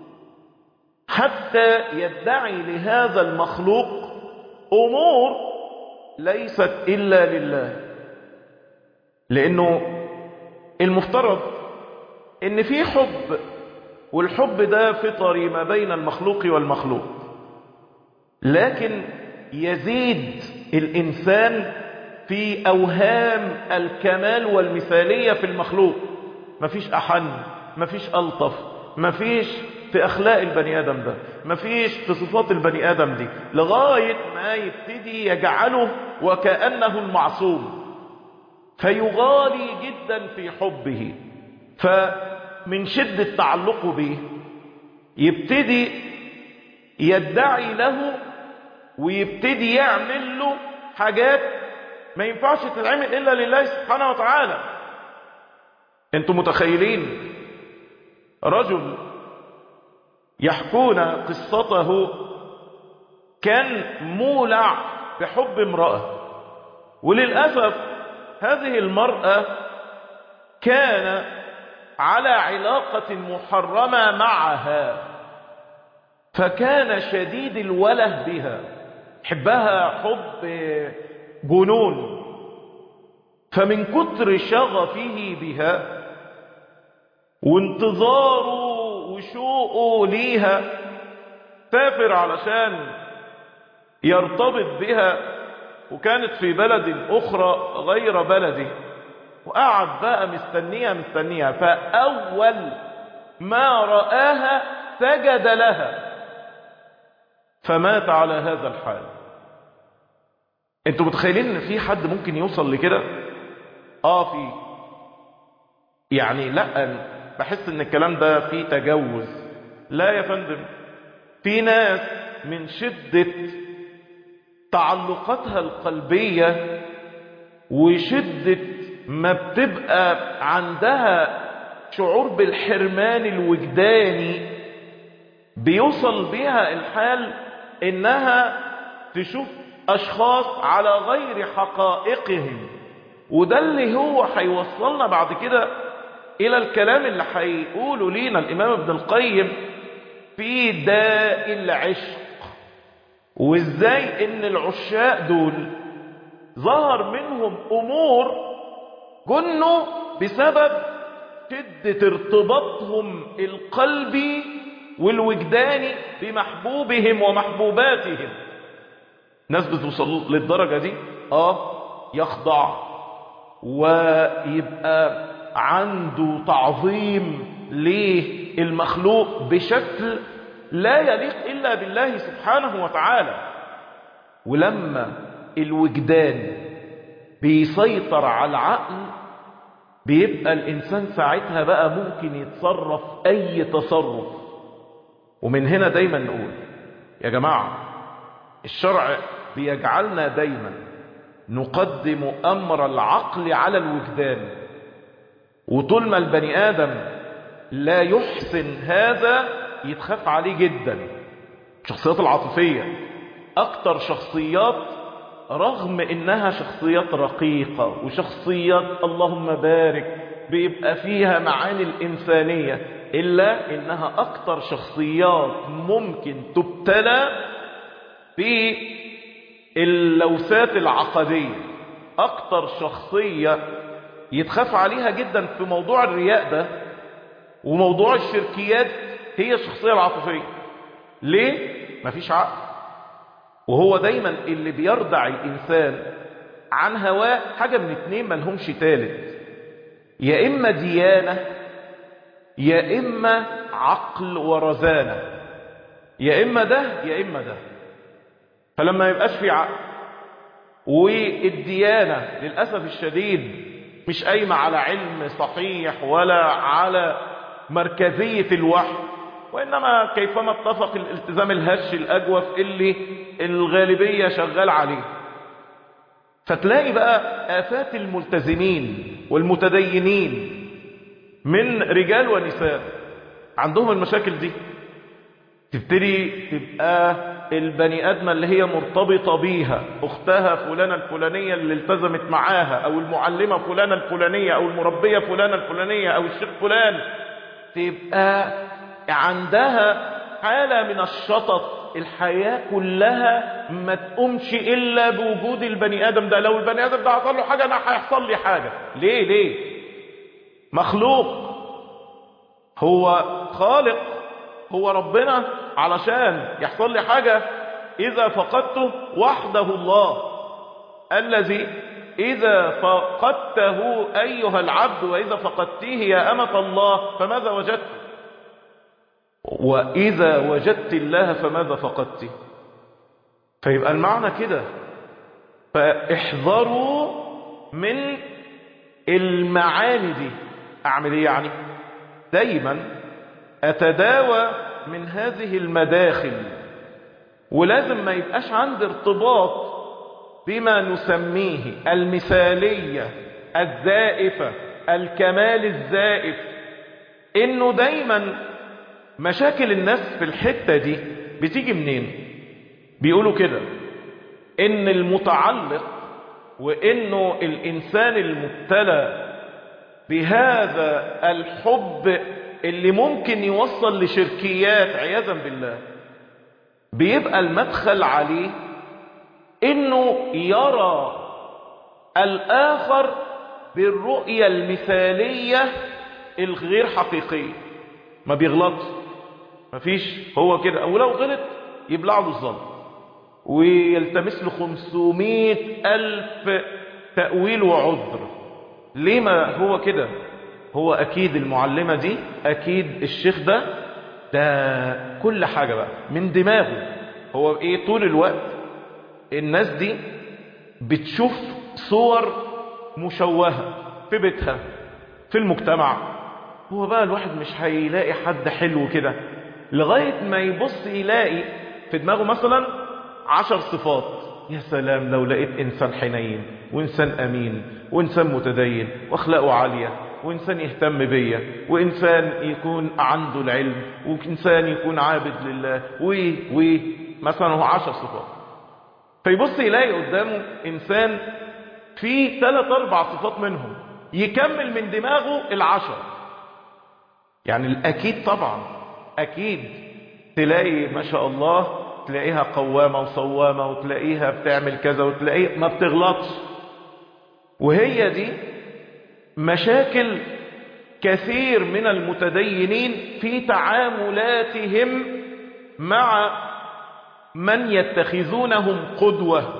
حتى يدعي لهذا المخلوق أمور ليست إلا لله. لأنه المفترض إن في حب، والحب ده فطري ما بين المخلوق والمخلوق، لكن يزيد الإنسان في أوهام الكمال والمثالية في المخلوق. مفيش أحن، مفيش ألطف، مفيش في أخلاق البني آدم ده، مفيش في صفات البني آدم دي، لغاية ما يبتدي يجعله وكأنه المعصوم، فيغالي جدا في حبه. فمن شدة تعلقه به يبتدي يدعي له، ويبتدي يعمل له حاجات ما ينفعش تتعمل إلا لله سبحانه وتعالى. انتم متخيلين رجل يحكون قصته كان مولع بحب امرأة، وللأسف هذه المرأة كان على علاقة محرمة معها، فكان شديد الوله بها، حبها حب جنون. فمن كتر شغفه بها وانتظاره وشوقه ليها سافر علشان يرتبط بها، وكانت في بلد أخرى غير بلده، وقعد بقى مستنيها مستنيها، فأول ما رآها سجد لها، فمات على هذا الحال. انتوا متخيلين ان في حد ممكن يوصل لكده؟ اه في، يعني لا، بحس ان الكلام ده فيه تجوز. لا يا فندم، في ناس من شدة تعلقاتها القلبية وشدة ما بتبقى عندها شعور بالحرمان الوجداني، بيوصل بها الحال انها تشوف اشخاص على غير حقائقهم. وده اللي هو هيوصلنا بعد كده الى الكلام اللي هيقوله لينا الامام ابن القيم في داء العشق، وازاي ان العشاق دول ظهر منهم امور جنوا بسبب شدة ارتباطهم القلبي والوجداني بمحبوبهم ومحبوباتهم. ناس بتوصل للدرجة دي اه يخضع ويبقى عنده تعظيم للمخلوق بشكل لا يليق إلا بالله سبحانه وتعالى. ولما الوجدان بيسيطر على العقل بيبقى الإنسان ساعتها بقى ممكن يتصرف أي تصرف. ومن هنا دايما نقول يا جماعة، الشرع بيجعلنا دايما نقدم أمر العقل على الوجدان، وطول ما البني آدم لا يحسن هذا يتخاف عليه جدا. الشخصيات العاطفية أكتر شخصيات، رغم إنها شخصيات رقيقة وشخصيات اللهم بارك بيبقى فيها معاني الإنسانية، إلا إنها أكتر شخصيات ممكن تبتلى باللوثات العقدية. أكتر شخصية يتخاف عليها جدا في موضوع الرياء ده وموضوع الشركيات هي الشخصية العاطفية. ليه؟ مفيش عقل، وهو دايما اللي بيردع الإنسان عن هواه حاجة من اتنين ملهمش تالت، يا إما ديانة يا إما عقل ورزانة، يا إما ده يا إما ده. فلما يبقاش في عقل والديانة للأسف الشديد مش قايمة على علم صحيح ولا على مركزية الوحي، وإنما كيفما اتفق الالتزام الهش الأجوف اللي الغالبية شغال عليه، فتلاقي بقى آفات الملتزمين والمتدينين من رجال ونساء عندهم المشاكل دي. تبتدي تبقى البني آدمة اللي هي مرتبطة بيها، أختها فلانة الفلانية اللي التزمت معاها، أو المعلمة فلانة الفلانية، أو المربية فلانة الفلانية، أو الشيخ فلان، تبقى عندها حالة من الشطط. الحياة كلها ما تقومش إلا بوجود البني آدم ده. لو البني آدم ده حصل له حاجة أنا هيحصل لي حاجة. ليه ليه؟ مخلوق، هو خالق، هو ربنا، علشان يحصل لي حاجة إذا فقدته وحده الله الذي إذا فقدته أيها العبد وإذا فقدتيه يا أمة الله فماذا وجدت؟ وإذا وجدت الله فماذا فقدت؟ فيبقى المعنى كده. فاحذروا من المعاني دي. أعمل إيه يعني؟ دايما أتداوى من هذه المداخل، ولازم ما يبقاش عندي ارتباط بما نسميه المثالية الزائفة، الكمال الزائف. إنه دايما مشاكل الناس في الحتة دي بتيجي منين؟ بيقولوا كده إن المتعلق، وإنه الإنسان المبتلى بهذا الحب اللي ممكن يوصل لشركيات عياذا بالله، بيبقى المدخل عليه انه يرى الاخر بالرؤية المثالية الغير حقيقية. ما بيغلطش، ما فيش، هو كده، او لو غلط يبلع له الظلم ويلتمس له خمسمائة الف تأويل وعذر. ليه ما هو كده؟ هو اكيد المعلمة دي، اكيد الشيخ ده، ده كل حاجة بقى من دماغه. هو ايه طول الوقت؟ الناس دي بتشوف صور مشوهة في بيتها، في المجتمع. هو بقى الواحد مش هيلاقي حد حلو كده لغاية ما يبص يلاقي في دماغه مثلا عشر صفات. يا سلام لو لقيت انسان حنين، وانسان امين، وانسان متدين واخلاقه عالية، وإنسان يهتم بيا، وإنسان يكون عنده العلم، وإنسان يكون عابد لله، و و مثلا هو عشر صفات. فيبص يلاقي قدامه إنسان فيه ثلاث أربع صفات منهم، يكمل من دماغه العشر. يعني الأكيد طبعا أكيد تلاقي ما شاء الله، تلاقيها قوامة وصوامة، وتلاقيها بتعمل كذا، وتلاقيها ما بتغلطش. وهي دي مشاكل كثير من المتدينين في تعاملاتهم مع من يتخذونهم قدوة.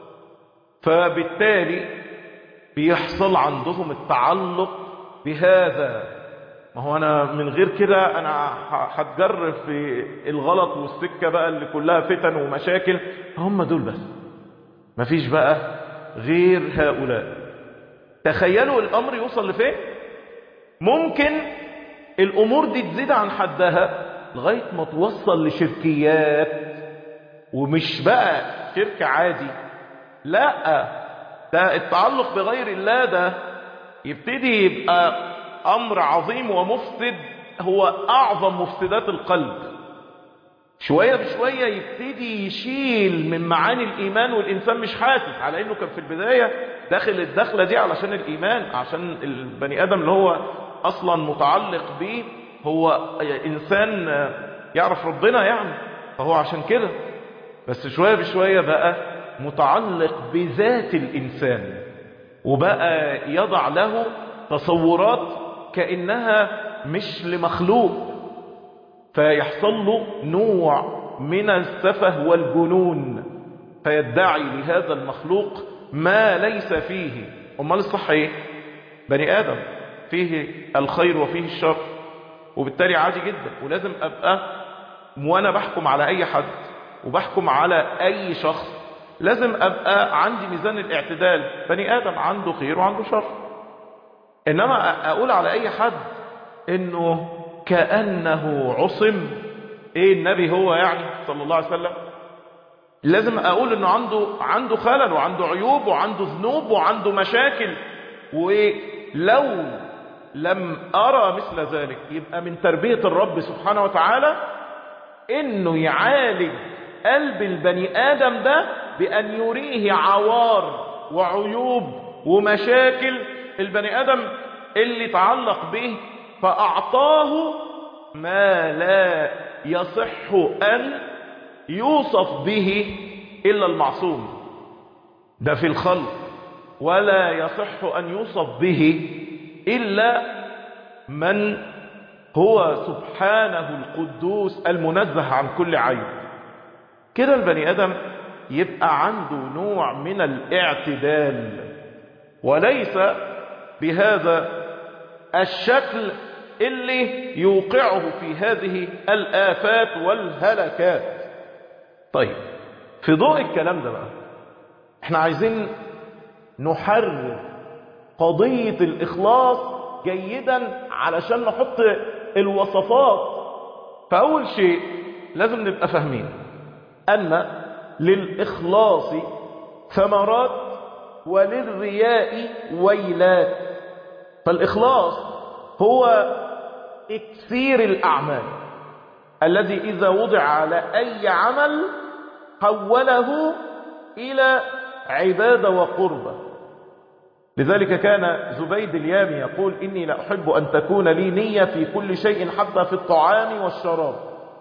فبالتالي بيحصل عندهم التعلق بهذا. ما هو أنا من غير كده أنا هتجرب في الغلط والسكة بقى اللي كلها فتن ومشاكل. هم دول بس، مفيش بقى غير هؤلاء. تخيلوا الأمر يوصل لفين؟ ممكن الأمور دي تزيد عن حدها لغاية ما توصل لشركيات. ومش بقى شرك عادي، لا، ده التعلق بغير الله ده يبتدي يبقى أمر عظيم ومفسد، هو أعظم مفسدات القلب. شوية بشوية يبتدي يشيل من معاني الإيمان، والإنسان مش حاسس على إنه كان في البداية داخل الدخلة دي علشان الإيمان، عشان البني آدم اللي هو أصلا متعلق به هو إنسان يعرف ربنا يعني، فهو عشان كده. بس شوية بشوية بقى متعلق بذات الإنسان، وبقى يضع له تصورات كأنها مش لمخلوق، فيحصل له نوع من السفه والجنون، فيدعي لهذا المخلوق ما ليس فيه. امال الصح ايه؟ بني ادم فيه الخير وفيه الشر، وبالتالي عادي جدا. ولازم ابقى وانا بحكم على اي حد وبحكم على اي شخص لازم ابقى عندي ميزان الاعتدال. بني ادم عنده خير وعنده شر. انما اقول على اي حد انه كأنه عصم، ايه النبي هو يعني صلى الله عليه وسلم لازم اقول انه عنده عنده خلل وعنده عيوب وعنده ذنوب وعنده مشاكل. ولو لم ارى مثل ذلك يبقى من تربية الرب سبحانه وتعالى انه يعالج قلب البني ادم ده بان يريه عوار وعيوب ومشاكل البني ادم اللي تعلق به، فاعطاه ما لا يصح ان يوصف به الا المعصوم، ده في الخلق، ولا يصح ان يوصف به الا من هو سبحانه القدوس المنزه عن كل عيب. كده البني ادم يبقى عنده نوع من الاعتدال، وليس بهذا الشكل اللي يوقعه في هذه الآفات والهلكات. طيب في ضوء الكلام ده بقى احنا عايزين نحرر قضية الإخلاص جيدا علشان نحط الوصفات. فأول شيء لازم نبقى فاهمين أن للإخلاص ثمرات وللرياء ويلات. فالإخلاص هو إكثير الأعمال الذي إذا وضع على أي عمل حوله إلى عبادة وقربة. لذلك كان زبيد اليامي يقول إني لا أحب أن تكون لي نية في كل شيء حتى في الطعام والشراب.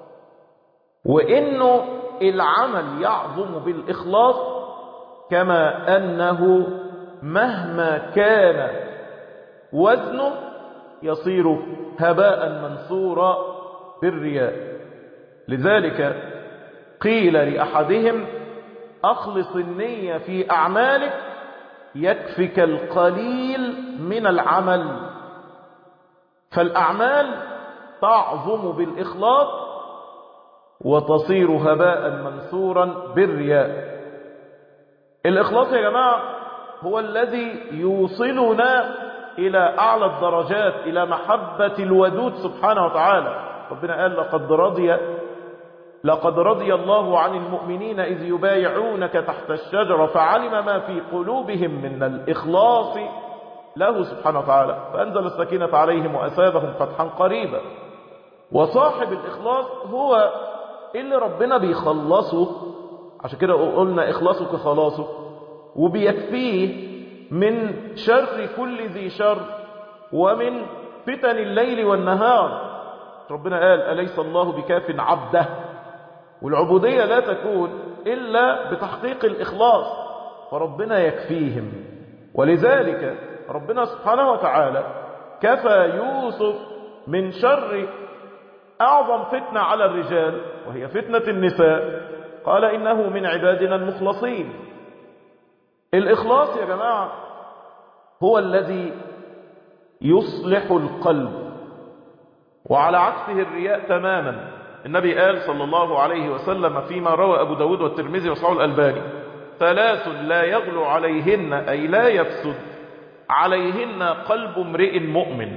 وإنه العمل يعظم بالإخلاص كما أنه مهما كان وزنه يصير هباء منثورا بالرياء. لذلك قيل لأحدهم أخلص النية في أعمالك يكفك القليل من العمل. فالأعمال تعظم بالإخلاص وتصير هباء منثورا بالرياء. الإخلاص يا جماعة هو الذي يوصلنا إلى أعلى الدرجات، إلى محبة الودود سبحانه وتعالى. ربنا قال لقد رضي لقد رضي الله عن المؤمنين إذ يبايعونك تحت الشجرة فعلم ما في قلوبهم من الإخلاص له سبحانه وتعالى فأنزل السكينة عليهم وأثابهم فتحا قريبا. وصاحب الإخلاص هو اللي ربنا بيخلصه، عشان كده قلنا إخلاصك خلاصه، وبيكفيه من شر كل ذي شر ومن فتن الليل والنهار. ربنا قال أليس الله بكاف عبده. والعبودية لا تكون إلا بتحقيق الإخلاص، فربنا يكفيهم. ولذلك ربنا سبحانه وتعالى كفى يوسف من شر أعظم فتنة على الرجال وهي فتنة النساء، قال إنه من عبادنا المخلصين. الإخلاص يا جماعة هو الذي يصلح القلب، وعلى عكسه الرياء تماما. النبي قال صلى الله عليه وسلم فيما روى أبو داود والترمذي وصححه الألباني: ثلاث لا يغلو عليهن أي لا يفسد عليهن قلب امرئ مؤمن: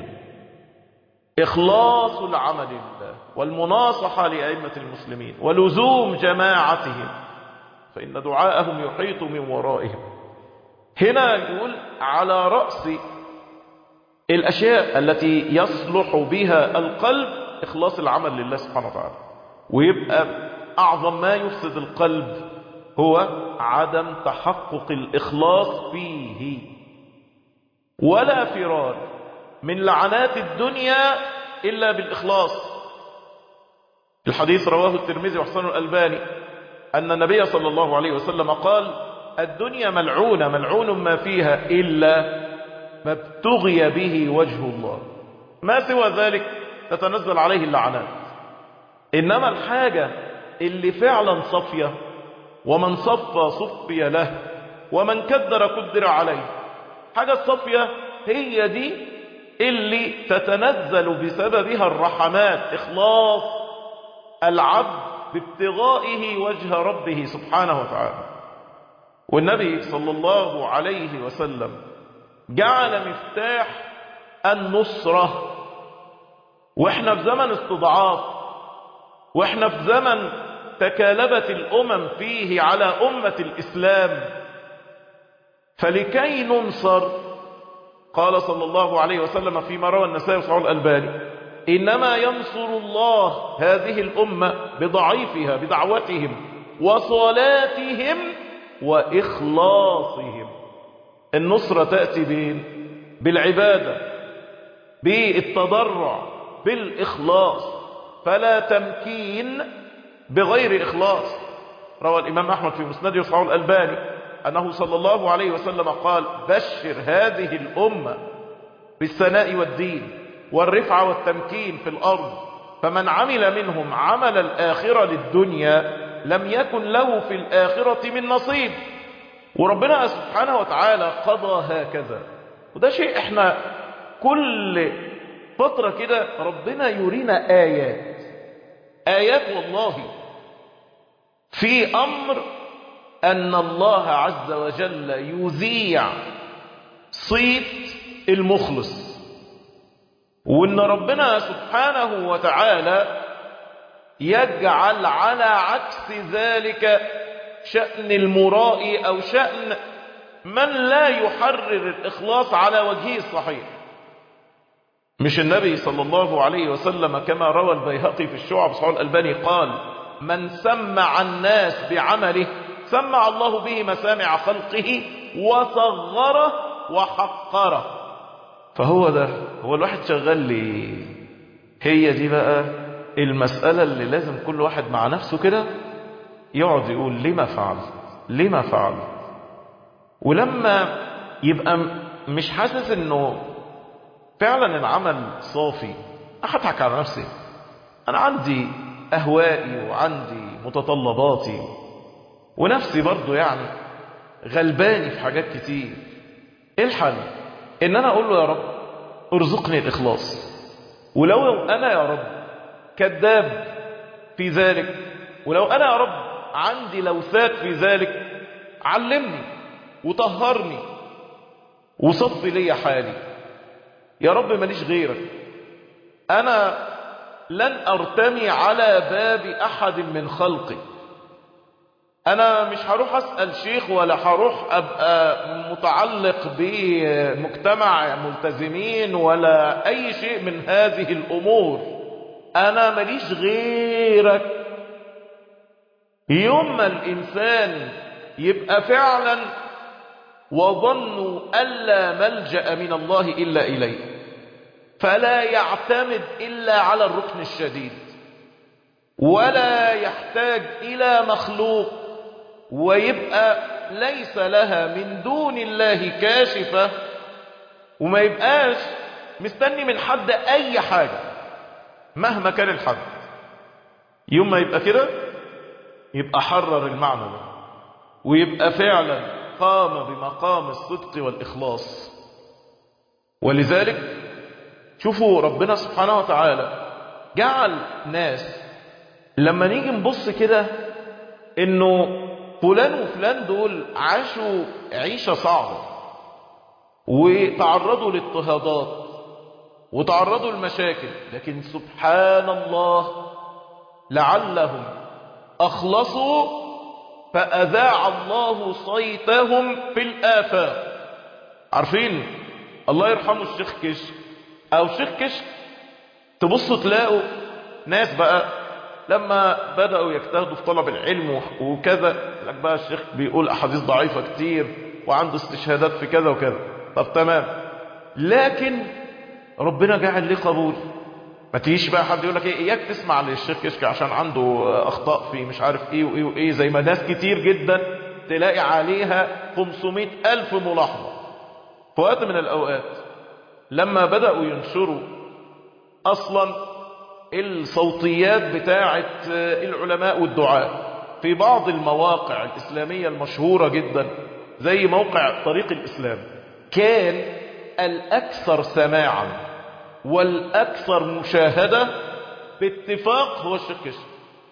إخلاص العمل لله، والمناصحة لأئمة المسلمين، ولزوم جماعتهم فإن دعاءهم يحيط من ورائهم. هنا يقول على رأس الأشياء التي يصلح بها القلب إخلاص العمل لله سبحانه وتعالى. ويبقى أعظم ما يفسد القلب هو عدم تحقق الإخلاص فيه. ولا فرار من لعنات الدنيا إلا بالإخلاص. الحديث رواه الترمذي وحسنه الألباني أن النبي صلى الله عليه وسلم قال: الدنيا ملعونة ملعون ما فيها إلا ما ابتغي به وجه الله، ما سوى ذلك تتنزل عليه اللعنات. إنما الحاجة اللي فعلا صفية، ومن صفى صفي له، ومن كدر كدر عليه. حاجة الصفية هي دي اللي تتنزل بسببها الرحمات، إخلاص العبد بابتغائه وجه ربه سبحانه وتعالى. والنبي صلى الله عليه وسلم جعل مفتاح النصرة، واحنا في زمن استضعاف، واحنا في زمن تكالبت الأمم فيه على أمة الإسلام. فلكي ننصر قال صلى الله عليه وسلم فيما روى النسائي وصححه الألباني: إنما ينصر الله هذه الأمة بضعيفها بدعوتهم وصلاتهم وإخلاصهم. النصرة تأتي بين بالعبادة، بالتضرع، بالإخلاص، فلا تمكين بغير إخلاص. روى الإمام أحمد في مسنده وصححه الألباني أنه صلى الله عليه وسلم قال: بشر هذه الأمة بالثناء والدين والرفعة والتمكين في الأرض، فمن عمل منهم عمل الآخرة للدنيا لم يكن له في الآخرة من نصيب. وربنا سبحانه وتعالى قضى هكذا. وده شيء احنا كل فترة كده ربنا يرينا آيات آيات والله في أمر أن الله عز وجل يذيع صيت المخلص، وأن ربنا سبحانه وتعالى يجعل على عكس ذلك شأن المرائي أو شأن من لا يحرر الإخلاص على وجهه الصحيح. مش النبي صلى الله عليه وسلم كما روى البيهقي في الشعب صحيح الألباني قال: من سمع الناس بعمله سمع الله به مسامع خلقه وصغره وحقره. فهو ده هو الواحد شغال ليه. هي دي بقى المسألة اللي لازم كل واحد مع نفسه كده يقعد يقول: لما فعلت لما فعلت. ولما يبقى مش حاسس انه فعلا العمل صافي، هضحك على نفسي، انا عندي اهوائي وعندي متطلباتي ونفسي برضو يعني غلباني في حاجات كتير. ايه الحل؟ ان انا اقول له: يا رب ارزقني الاخلاص. ولو انا يا رب كذاب في ذلك، ولو انا يا رب عندي لوثات في ذلك، علمني وطهرني وصفي لي حالي. يا رب ماليش غيرك، انا لن ارتمي على باب احد من خلقي. انا مش هروح اسأل شيخ ولا هروح ابقى متعلق بمجتمع ملتزمين ولا اي شيء من هذه الامور. انا ماليش غيرك. يوم ما الانسان يبقى فعلا وظنوا ألا ملجأ من الله إلا إليه، فلا يعتمد إلا على الركن الشديد، ولا يحتاج إلى مخلوق، ويبقى ليس لها من دون الله كاشفة، وما يبقاش مستني من حد أي حاجة مهما كان الحد. يوم ما يبقى كده يبقى حرر المعنى ده، ويبقى فعلا قام بمقام الصدق والإخلاص. ولذلك شوفوا ربنا سبحانه وتعالى جعل ناس لما نيجي نبص كده انه فلان وفلان دول عاشوا عيشة صعبة وتعرضوا لاضطهادات وتعرضوا لمشاكل، لكن سبحان الله لعلهم أخلصوا فأذاع الله صيتهم في الآفاق. عارفين الله يرحمه الشيخ كشك أو شيخ كشك، تبصوا تلاقوا ناس بقى لما بدأوا يجتهدوا في طلب العلم وكذا، لك بقى الشيخ بيقول أحاديث ضعيفة كتير وعنده استشهادات في كذا وكذا. طب تمام، لكن ربنا جعل ليه قبول. ما تيجيش بقى حد يقول لك ايه اياك تسمع للشيخ كشك عشان عنده اخطاء في مش عارف ايه وايه وايه، زي ما ناس كتير جدا تلاقي عليها خمسمائة الف ملاحظة. في وقت من الاوقات لما بدأوا ينشروا اصلا الصوتيات بتاعة العلماء والدعاء في بعض المواقع الاسلامية المشهورة جدا زي موقع طريق الاسلام، كان الاكثر سماعا والأكثر مشاهدة باتفاق هو الشيخ كشك.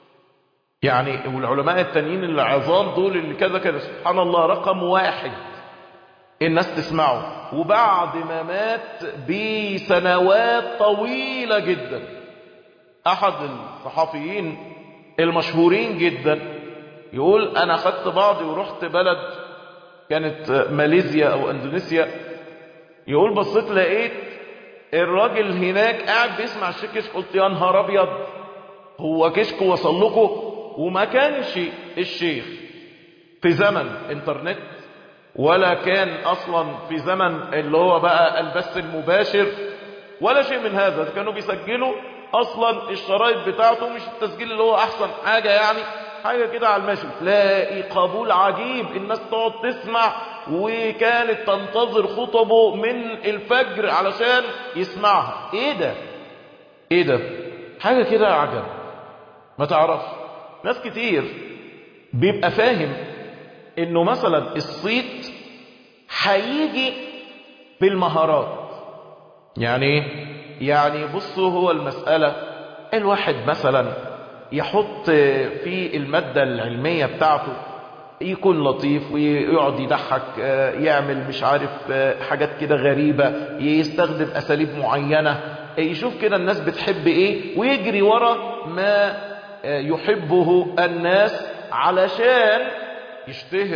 يعني والعلماء التانيين العظام دول اللي كذا كذا، سبحان الله رقم واحد الناس تسمعه. وبعد ما مات بسنوات طويلة جدا، أحد الصحفيين المشهورين جدا يقول أنا خدت بعضي ورحت بلد كانت ماليزيا أو أندونيسيا، يقول بصيت لقيت الراجل هناك قاعد بيسمع الشيخ كشك، قلت يا نهار أبيض، هو كشك وصل لكم؟ وما كانش الشيخ في زمن انترنت، ولا كان أصلا في زمن اللي هو بقى البث المباشر ولا شيء من هذا. كانوا بيسجلوا أصلا الشرايط بتاعته، مش التسجيل اللي هو أحسن حاجة يعني، حاجة كده على الماشي. تلاقي قبول عجيب، الناس تقعد تسمع، وكانت تنتظر خطبه من الفجر علشان يسمعها. ايه ده ايه ده حاجة كده عجب. ما تعرفش ناس كتير بيبقى فاهم انه مثلا الصيت هيجي بالمهارات. يعني ايه؟ يعني بصوا، هو المسألة الواحد مثلا يحط في المادة العلمية بتاعته يكون لطيف ويقعد يضحك، يعمل مش عارف حاجات كده غريبة، يستخدم أساليب معينة، يشوف كده الناس بتحب ايه ويجري ورا ما يحبه الناس علشان يشتهر.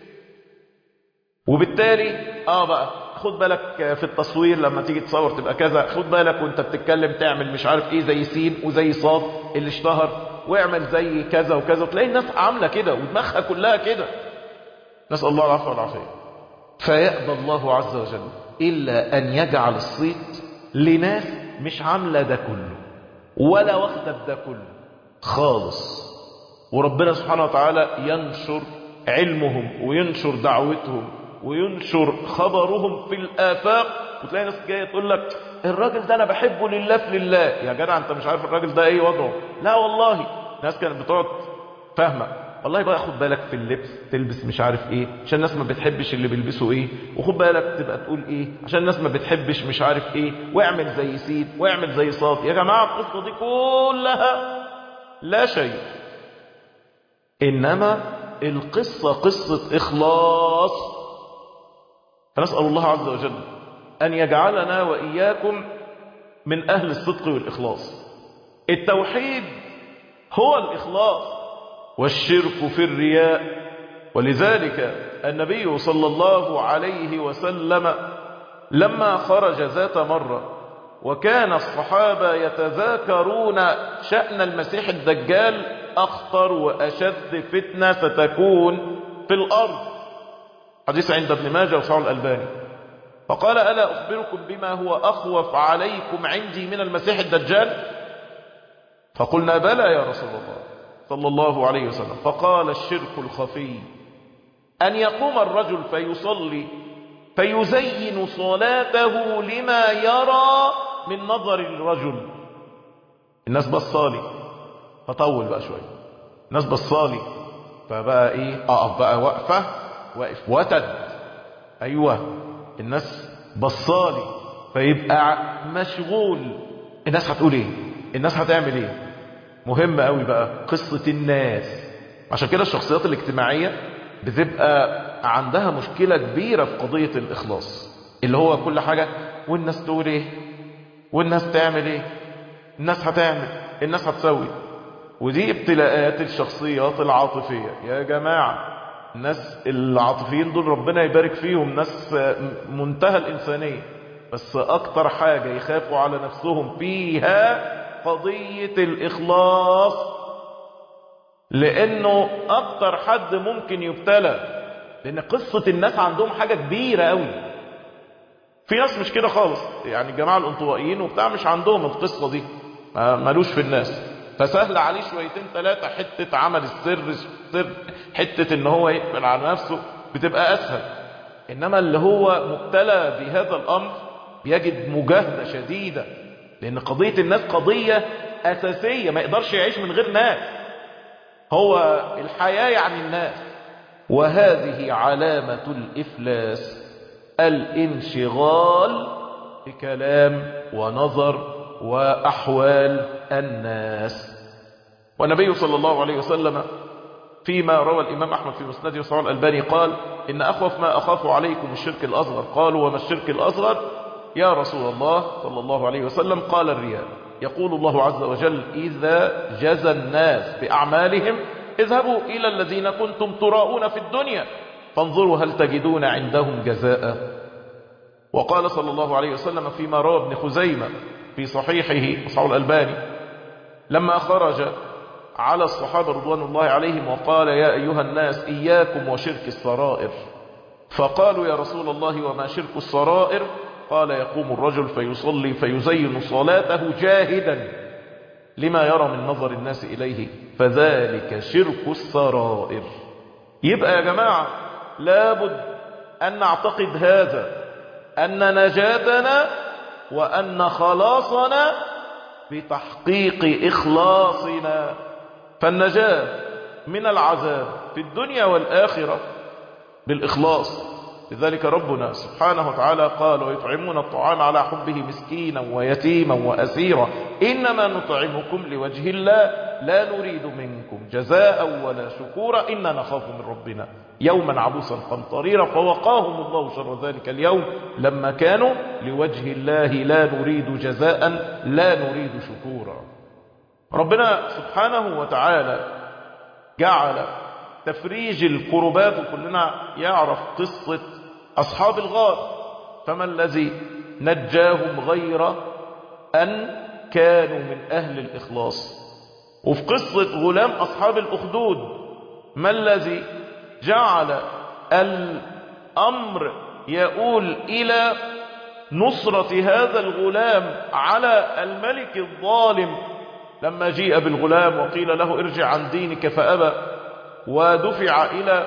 وبالتالي اه بقى خد بالك في التصوير لما تيجي تصور تبقى كذا، خد بالك وانت بتتكلم تعمل مش عارف ايه زي سين وزي صاد اللي اشتهر، واعمل زي كذا وكذا. وتلاقي الناس عاملة كده ودماغها كلها كده، نسأل الله العفو والعافية. فيأبى الله عز وجل إلا أن يجعل الصيت لناس مش عاملة ده كله ولا واخدة بده كله خالص، وربنا سبحانه وتعالى ينشر علمهم وينشر دعوتهم وينشر خبرهم في الآفاق. وتلاقي ناس جاية تقول لك الراجل ده أنا بحبه لله في لله. يا جدع أنت مش عارف الراجل ده إيه وضعه؟ لا والله. ناس كانت بتقعد فاهمة والله بقى خد بالك في اللبس، تلبس مش عارف ايه عشان الناس ما بتحبش اللي بيلبسوا ايه، وخد بالك تبقى تقول ايه عشان الناس ما بتحبش مش عارف ايه، واعمل زي سيد واعمل زي صاد. يا جماعة القصة دي كلها لا شيء، إنما القصة قصة إخلاص. فنسأل الله عز وجل أن يجعلنا وإياكم من أهل الصدق والإخلاص. التوحيد هو الإخلاص، والشرك في الرياء. ولذلك النبي صلى الله عليه وسلم لما خرج ذات مرة وكان الصحابة يتذاكرون شأن المسيح الدجال، أخطر وأشد فتنة ستكون في الأرض، حديث عند ابن ماجه وصححه الألباني. فقال ألا أخبركم بما هو أخوف عليكم عندي من المسيح الدجال؟ فقلنا بلى يا رسول الله صلى الله عليه وسلم. فقال الشرك الخفي، أن يقوم الرجل فيصلي فيزين صلاته لما يرى من نظر الرجل. الناس بصالي فطول بقى شوية، الناس بصالي فبقى ايه اقف بقى وقفة، واقف وتد. ايوه الناس بصالي فيبقى مشغول. الناس هتقول ايه؟ الناس هتعمل ايه؟ مهم قوي بقى قصة الناس. عشان كده الشخصيات الاجتماعية بتبقى عندها مشكلة كبيرة في قضية الإخلاص، اللي هو كل حاجة والناس تقول ايه، والناس تعمل ايه، الناس هتعمل، الناس هتسوي. ودي ابتلاءات الشخصيات العاطفية. يا جماعة الناس العاطفيين دول ربنا يبارك فيهم، ناس منتهى الإنسانية، بس أكتر حاجة يخافوا على نفسهم فيها قضية الإخلاص، لأنه أكتر حد ممكن يبتلى، لأن قصة الناس عندهم حاجة كبيرة قوي. في ناس مش كده خالص، يعني الجماعة الانطوائيين وبتاع مش عندهم القصة دي، مالوش في الناس، فسهل عليه شويتين ثلاثة، حتة عمل السر سر، حتة ان هو يقبل على نفسه بتبقى اسهل. انما اللي هو مبتلى بهذا الامر بيجد مجاهدة شديدة، لان قضية الناس قضية اساسية، ما يقدرش يعيش من غير ناس، هو الحياة يعني الناس. وهذه علامة الإفلاس، الانشغال بكلام ونظر وأحوال الناس. والنبي صلى الله عليه وسلم فيما روى الإمام أحمد في مسنده وصححه الألباني قال إن أخوف ما أخاف عليكم الشرك الأصغر. قالوا وما الشرك الأصغر يا رسول الله صلى الله عليه وسلم؟ قال الرياء. يقول الله عز وجل إذا جزى الناس بأعمالهم اذهبوا إلى الذين كنتم تراؤون في الدنيا فانظروا هل تجدون عندهم جزاء. وقال صلى الله عليه وسلم فيما روى ابن خزيمة في صحيحه صحيح الألباني لما خرج على الصحابة رضوان الله عليهم وقال يا أيها الناس إياكم وشرك السرائر، فقالوا يا رسول الله وما شرك السرائر؟ قال يقوم الرجل فيصلي فيزين صلاته جاهدا لما يرى من نظر الناس إليه فذلك شرك السرائر. يبقى يا جماعة لابد أن نعتقد هذا، أن نجاتنا وأن خلاصنا بتحقيق إخلاصنا. فالنجاة من العذاب في الدنيا والآخرة بالإخلاص. لذلك ربنا سبحانه وتعالى قال ويطعمون الطعام على حبه مسكينا ويتيما وأسيرا إنما نطعمكم لوجه الله لا نريد منكم جزاء ولا شكورا إنا نخاف من ربنا يوما عبوسا قمطريرا فوقاهم الله شر ذلك اليوم لما كانوا لوجه الله لا نريد جزاء لا نريد شكورا. ربنا سبحانه وتعالى جعل تفريج الكربات، وكلنا يعرف قصة أصحاب الغار، فما الذي نجاهم غير أن كانوا من أهل الإخلاص. وفي قصة غلام أصحاب الأخدود ما الذي جعل الأمر يؤول إلى نصرة هذا الغلام على الملك الظالم لما جيء بالغلام وقيل له ارجع عن دينك فأبى، ودفع إلى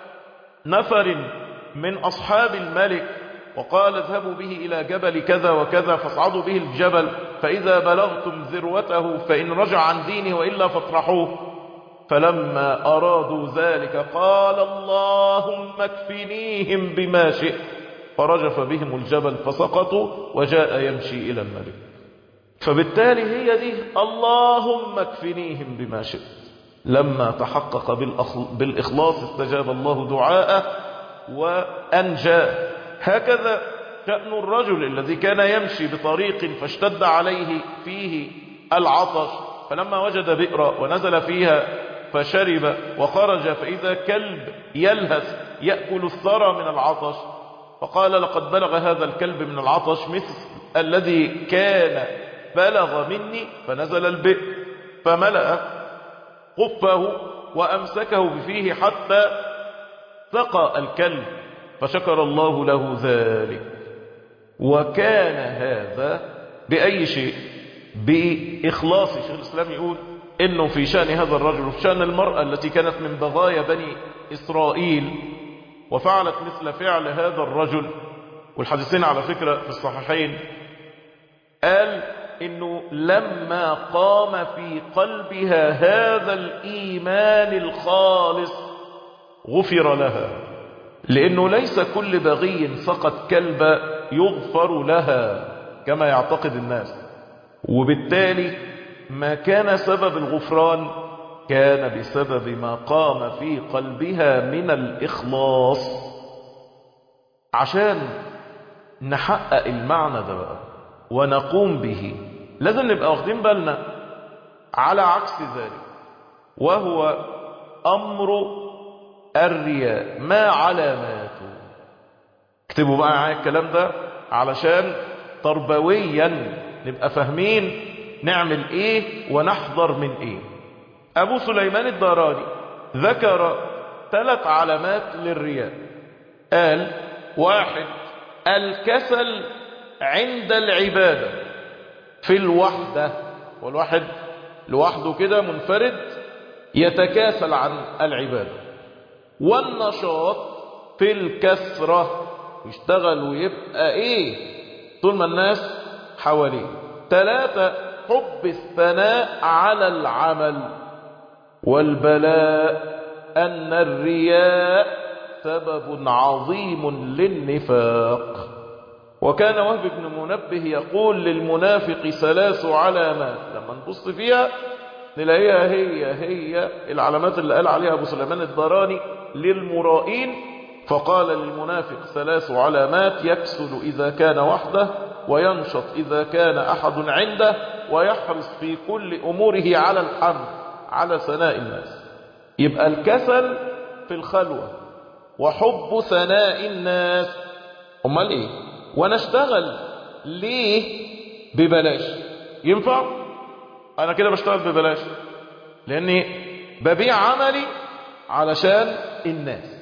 نفر من أصحاب الملك وقال اذهبوا به إلى جبل كذا وكذا فاصعدوا به الجبل فإذا بلغتم ذروته فإن رجع عن دينه وإلا فاطرحوه. فلما أرادوا ذلك قال اللهم اكفنيهم بما شئت فرجف بهم الجبل فسقطوا وجاء يمشي إلى الملك. فبالتالي هي دي اللهم اكفنيهم بما شئت. لما تحقق بالإخلاص استجاب الله دعاءه وأنجاه. هكذا شأن الرجل الذي كان يمشي بطريق فاشتد عليه فيه العطش فلما وجد بئر ونزل فيها فشرب وخرج فإذا كلب يلهث يأكل الثرى من العطش فقال لقد بلغ هذا الكلب من العطش مثل الذي كان بلغ مني فنزل البئر فملأ خفه وأمسكه بفيه حتى سقى الكلب فشكر الله له ذلك. وكان هذا بأي شيء؟ بإخلاص. شيخ الإسلام يقول إنه في شأن هذا الرجل وفي شأن المرأة التي كانت من بغايا بني إسرائيل وفعلت مثل فعل هذا الرجل، والحديثين على فكرة في الصحيحين، قال إنه لما قام في قلبها هذا الإيمان الخالص غفر لها، لأنه ليس كل بغي فقط كلب يغفر لها كما يعتقد الناس، وبالتالي ما كان سبب الغفران كان بسبب ما قام في قلبها من الإخلاص. عشان نحقق المعنى ده بقى ونقوم به لازم نبقى واخدين بالنا على عكس ذلك، وهو أمر الرياء. ما علاماته؟ اكتبوا بقى معايا الكلام ده علشان تربويا نبقى فاهمين نعمل ايه ونحذر من ايه. ابو سليمان الداراني ذكر ثلاث علامات للرياء. قال واحد الكسل عند العبادة في الوحدة، والواحد لوحده كده منفرد يتكاسل عن العبادة. والنشاط في الكسرة، يشتغل ويبقى ايه طول ما الناس حواليه. ثلاثة حب الثناء على العمل. والبلاء أن الرياء سبب عظيم للنفاق. وكان وهب بن منبه يقول للمنافق ثلاث علامات، لما نبص فيها نلاقيها هي هي العلامات اللي قال عليها أبو سليمان الداراني للمرائين. فقال للمنافق ثلاث علامات: يكسل إذا كان وحده، وينشط إذا كان أحد عنده، ويحرص في كل أموره على الحمد على ثناء الناس. يبقى الكسل في الخلوة وحب ثناء الناس. أمال إيه؟ ونشتغل ليه ببلاش؟ ينفع؟ أنا كده بشتغل ببلاش لأني ببيع عملي علشان الناس.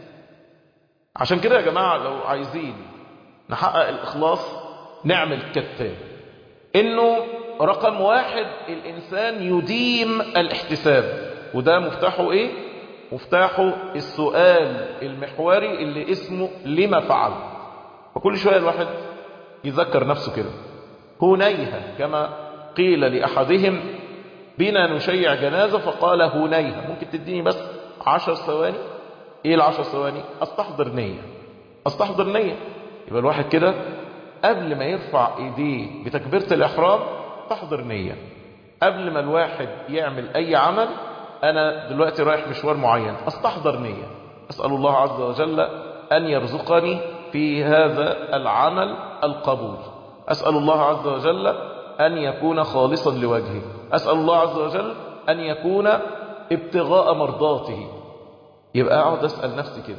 عشان كده يا جماعة لو عايزين نحقق الإخلاص نعمل كالتالي: إنه رقم واحد الإنسان يديم الاحتساب. وده مفتاحه إيه؟ مفتاحه السؤال المحوري اللي اسمه لما فعل. فكل شوية الواحد يذكر نفسه كده. هنيها كما قيل لأحدهم: بنا نشيع جنازة فقال هنيها، ممكن تديني بس عشر ثواني؟ ايه العشر ثواني؟ استحضر نية، استحضر نية. يبقى الواحد كده قبل ما يرفع ايديه بتكبيرة الاحرام تحضر نية. قبل ما الواحد يعمل اي عمل، انا دلوقتي رايح مشوار معين، استحضر نية، اسأل الله عز وجل ان يرزقني في هذا العمل القبول، اسأل الله عز وجل ان يكون خالصا لوجهه، اسأل الله عز وجل ان يكون ابتغاء مرضاته. يبقى اقعد اسأل نفسي كده.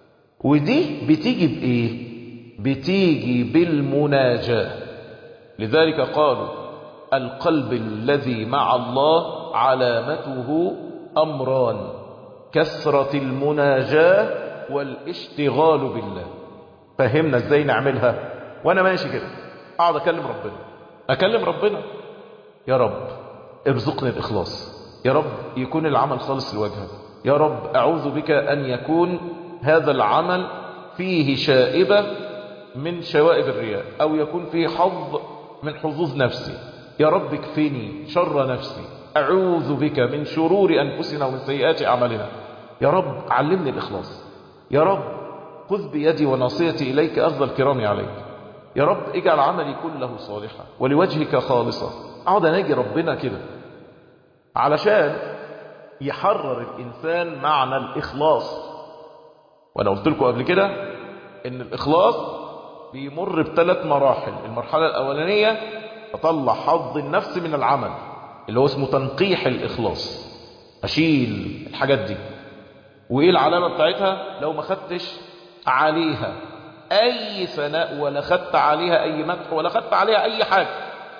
ودي بتيجي بايه؟ بتيجي بالمناجاة. لذلك قالوا: القلب الذي مع الله علامته امران: كثرة المناجاة والاشتغال بالله. فهمنا ازاي نعملها؟ وانا ماشي كده اقعد اكلم ربنا، اكلم ربنا: يا رب ارزقني الاخلاص، يا رب يكون العمل خالص لوجهك، يا رب اعوذ بك ان يكون هذا العمل فيه شائبة من شوائب الرياء، او يكون فيه حظ من حظوظ نفسي. يا رب اكفني شر نفسي، اعوذ بك من شرور انفسنا ومن سيئات اعمالنا. يا رب علمني الاخلاص، يا رب خذ بيدي وناصيتي اليك اخذ الكرام عليك، يا رب اجعل عملي كله صالحا ولوجهك خالصا. اقعد اناجي ربنا كده علشان يحرر الانسان معنى الاخلاص. وانا قلت لكم قبل كده ان الاخلاص بيمر بثلاث مراحل. المرحلة الاولانية اطلع حظ النفس من العمل اللي هو اسمه تنقيح الاخلاص، اشيل الحاجات دي. وايه العلامة بتاعتها؟ لو ما خدتش عليها اي ثناء ولا خدت عليها اي مدح ولا خدت عليها اي حاجة،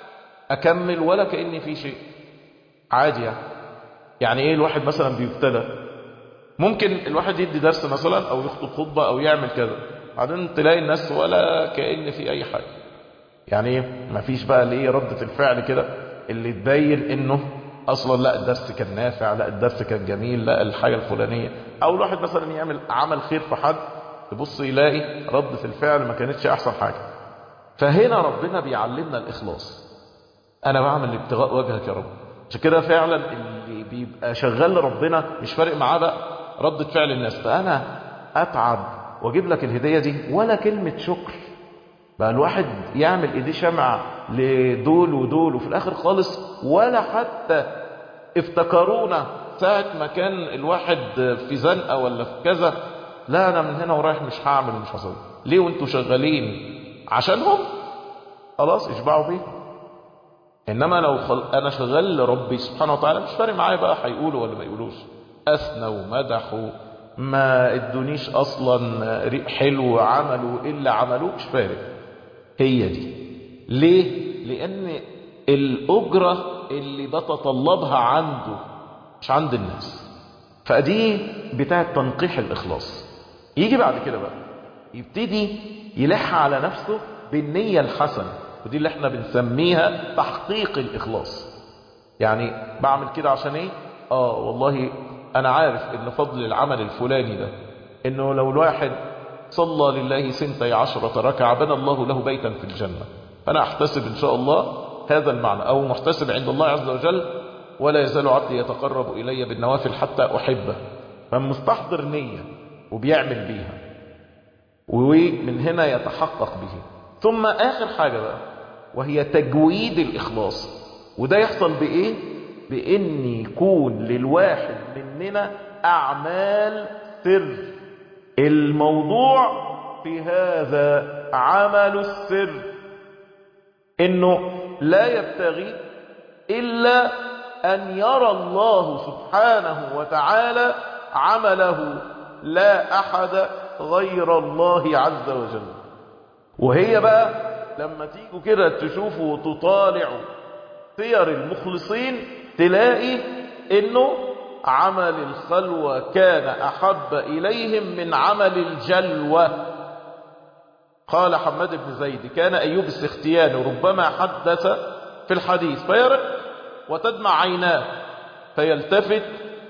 اكمل ولا كأني في شيء عادي. يعني يعني ايه؟ الواحد مثلا بيبتلى، ممكن الواحد يدي درس مثلا او يخطب خطبة او يعمل كذا، بعدين تلاقي الناس ولا كأن في اي حاجة. يعني ايه؟ مفيش بقى ليه ردة الفعل كده اللي تبين انه اصلا لا الدرس كان نافع، لا الدرس كان جميل، لا الحاجة الفلانية. او الواحد مثلا يعمل عمل خير في حد، تبص يلاقي ردة الفعل ما كانتش احسن حاجة. فهنا ربنا بيعلمنا الاخلاص. انا بعمل ابتغاء وجهك يا رب. عشان كده فعلا اللي بيبقى شغال لربنا مش فارق معاه بقى ردة فعل الناس. فانا اتعب واجيب لك الهدية دي ولا كلمة شكر، بقى الواحد يعمل ايديه شمع لدول ودول وفي الاخر خالص ولا حتى افتكرونا ساعة ما كان الواحد في زنقة ولا في كذا. لا انا من هنا ورايح مش هعمل ومش هسوي. ليه وانتوا شغالين عشانهم؟ خلاص اشبعوا بيه. انما لو خل... انا شغال لربي سبحانه وتعالى مش فارق معايا بقى هيقولوا ولا ما يقولوش، اثنوا مدحوا ما ادونيش اصلا ريق حلو عملوا الا عملوه، مش فارق. هي دي ليه؟ لان الاجرة اللي بتطلبها عنده مش عند الناس. فدي بتاعه تنقيح الاخلاص. يجي بعد كده بقى يبتدي يلح على نفسه بالنية الحسنة، ودي اللي احنا بنسميها تحقيق الاخلاص. يعني بعمل كده عشان ايه؟ اه والله انا عارف ان فضل العمل الفلاني ده انه لو الواحد صلى لله سنتي عشرة ركعة بنى الله له بيتا في الجنة. فانا احتسب ان شاء الله هذا المعنى، او محتسب عند الله عز وجل ولا يزال عبدي يتقرب الي بالنوافل حتى احبه. فمستحضر نية وبيعمل بيها، ومن هنا يتحقق به. ثم اخر حاجة بقى وهي تجويد الاخلاص. وده يحصل بايه؟ بان يكون للواحد مننا اعمال سر. الموضوع في هذا عمل السر. إنه لا يبتغي إلا أن يرى الله سبحانه وتعالى عمله، لا أحد غير الله عز وجل. وهي بقى لما تيجوا كده تشوفوا وتطالعوا سير المخلصين تلاقي إنه عمل الخلوة كان أحب إليهم من عمل الجلوة. قال حماد بن زيد: كان أيوب السختياني ربما حدث في الحديث فيرق وتدمع عيناه فيلتفت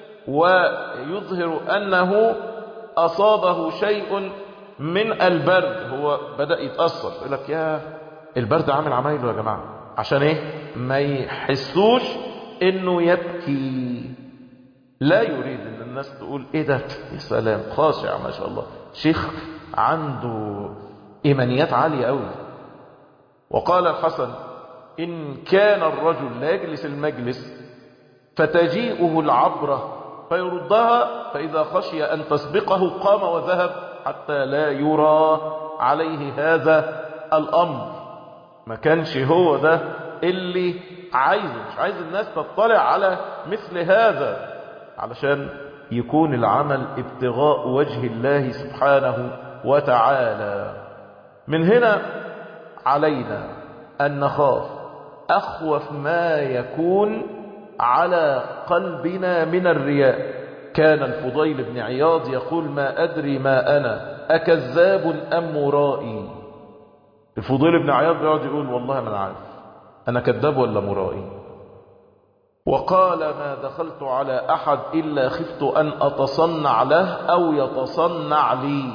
ويظهر أنه أصابه شيء من البرد، هو بدأ يتأثر، يقول لك يا البرد عامل عمايله يا جماعة، عشان ايه؟ ما يحسوش انه يبكي. لا يريد ان الناس تقول ايه ده، يا سلام خاشع ما شاء الله، شيخ عنده ايمانيات عالية قوي. وقال الحسن: ان كان الرجل لا يجلس المجلس فتجيئه العبرة فيردها، فإذا خشي أن تسبقه قام وذهب حتى لا يرى عليه هذا الأمر. ما كانش هو ده اللي عايزه، مش عايز الناس تطلع على مثل هذا، علشان يكون العمل ابتغاء وجه الله سبحانه وتعالى. من هنا علينا أن نخاف أخوف ما يكون على قلبنا من الرياء. كان الفضيل بن عياض يقول: ما أدري ما أنا أكذاب أم مرائي. الفضيل بن عياض بيقعد يقول: والله ما أنا عارف أنا كذاب ولا مرائي. وقال: ما دخلت على أحد إلا خفت أن أتصنع له أو يتصنع لي.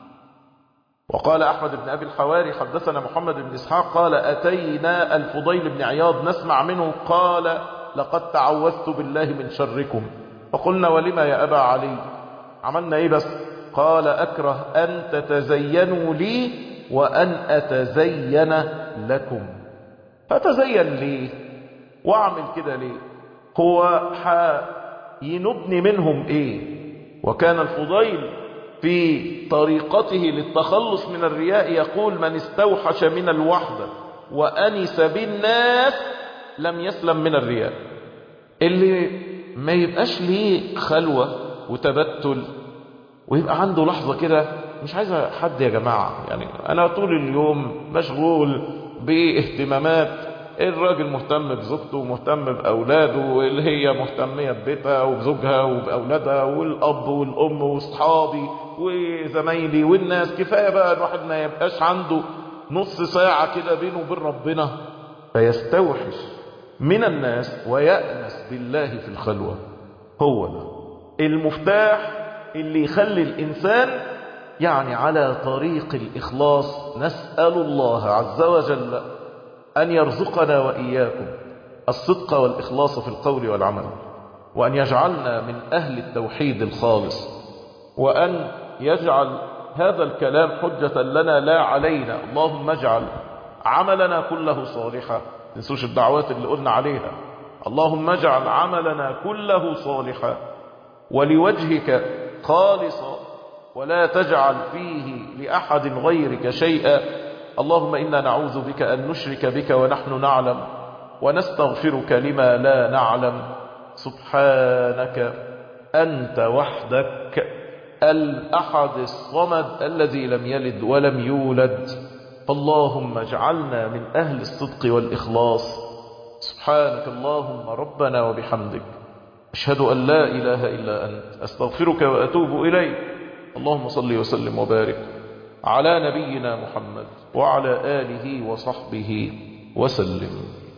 وقال أحمد بن أبي الحواري: حدثنا محمد بن إسحاق قال: أتينا الفضيل بن عياض نسمع منه قال: لقد تعوذت بالله من شركم. فقلنا: ولما يا أبا علي، عملنا إيه بس؟ قال: أكره أن تتزينوا لي وأن أتزين لكم. فتزين ليه وأعمل كده ليه؟ هو ينبني منهم إيه؟ وكان الفضيل في طريقته للتخلص من الرياء يقول: من استوحش من الوحدة وأنس بالناس لم يسلم من الرياء. اللي ما يبقاش ليه خلوة وتبتل ويبقى عنده لحظة كده مش عايز حد، يا جماعة يعني أنا طول اليوم مشغول باهتمامات، الراجل مهتم بزوجته ومهتم بأولاده، واللي هي مهتمية ببيتها وبزوجها وبأولادها، والأب والأم واصحابي وزمايلي والناس. كفاية بقى الواحد ما يبقاش عنده نص ساعة كده بينه وبين ربنا، فيستوحش من الناس ويأنس بالله في الخلوة. هو ده المفتاح اللي يخلي الإنسان يعني على طريق الإخلاص. نسأل الله عز وجل أن يرزقنا وإياكم الصدق والإخلاص في القول والعمل، وأن يجعلنا من أهل التوحيد الخالص، وأن يجعل هذا الكلام حجة لنا لا علينا. اللهم اجعل عملنا كله صالحا، تنسوش الدعوات اللي قلنا عليها. اللهم اجعل عملنا كله صالحا ولوجهك خالصا، ولا تجعل فيه لأحد غيرك شيئا. اللهم إنا نعوذ بك أن نشرك بك ونحن نعلم، ونستغفرك لما لا نعلم. سبحانك أنت وحدك الأحد الصمد الذي لم يلد ولم يولد. اللهم اجعلنا من أهل الصدق والإخلاص. سبحانك اللهم ربنا وبحمدك، أشهد أن لا إله إلا أنت، أستغفرك وأتوب إليك. اللهم صل وسلم وبارك على نبينا محمد وعلى آله وصحبه وسلم.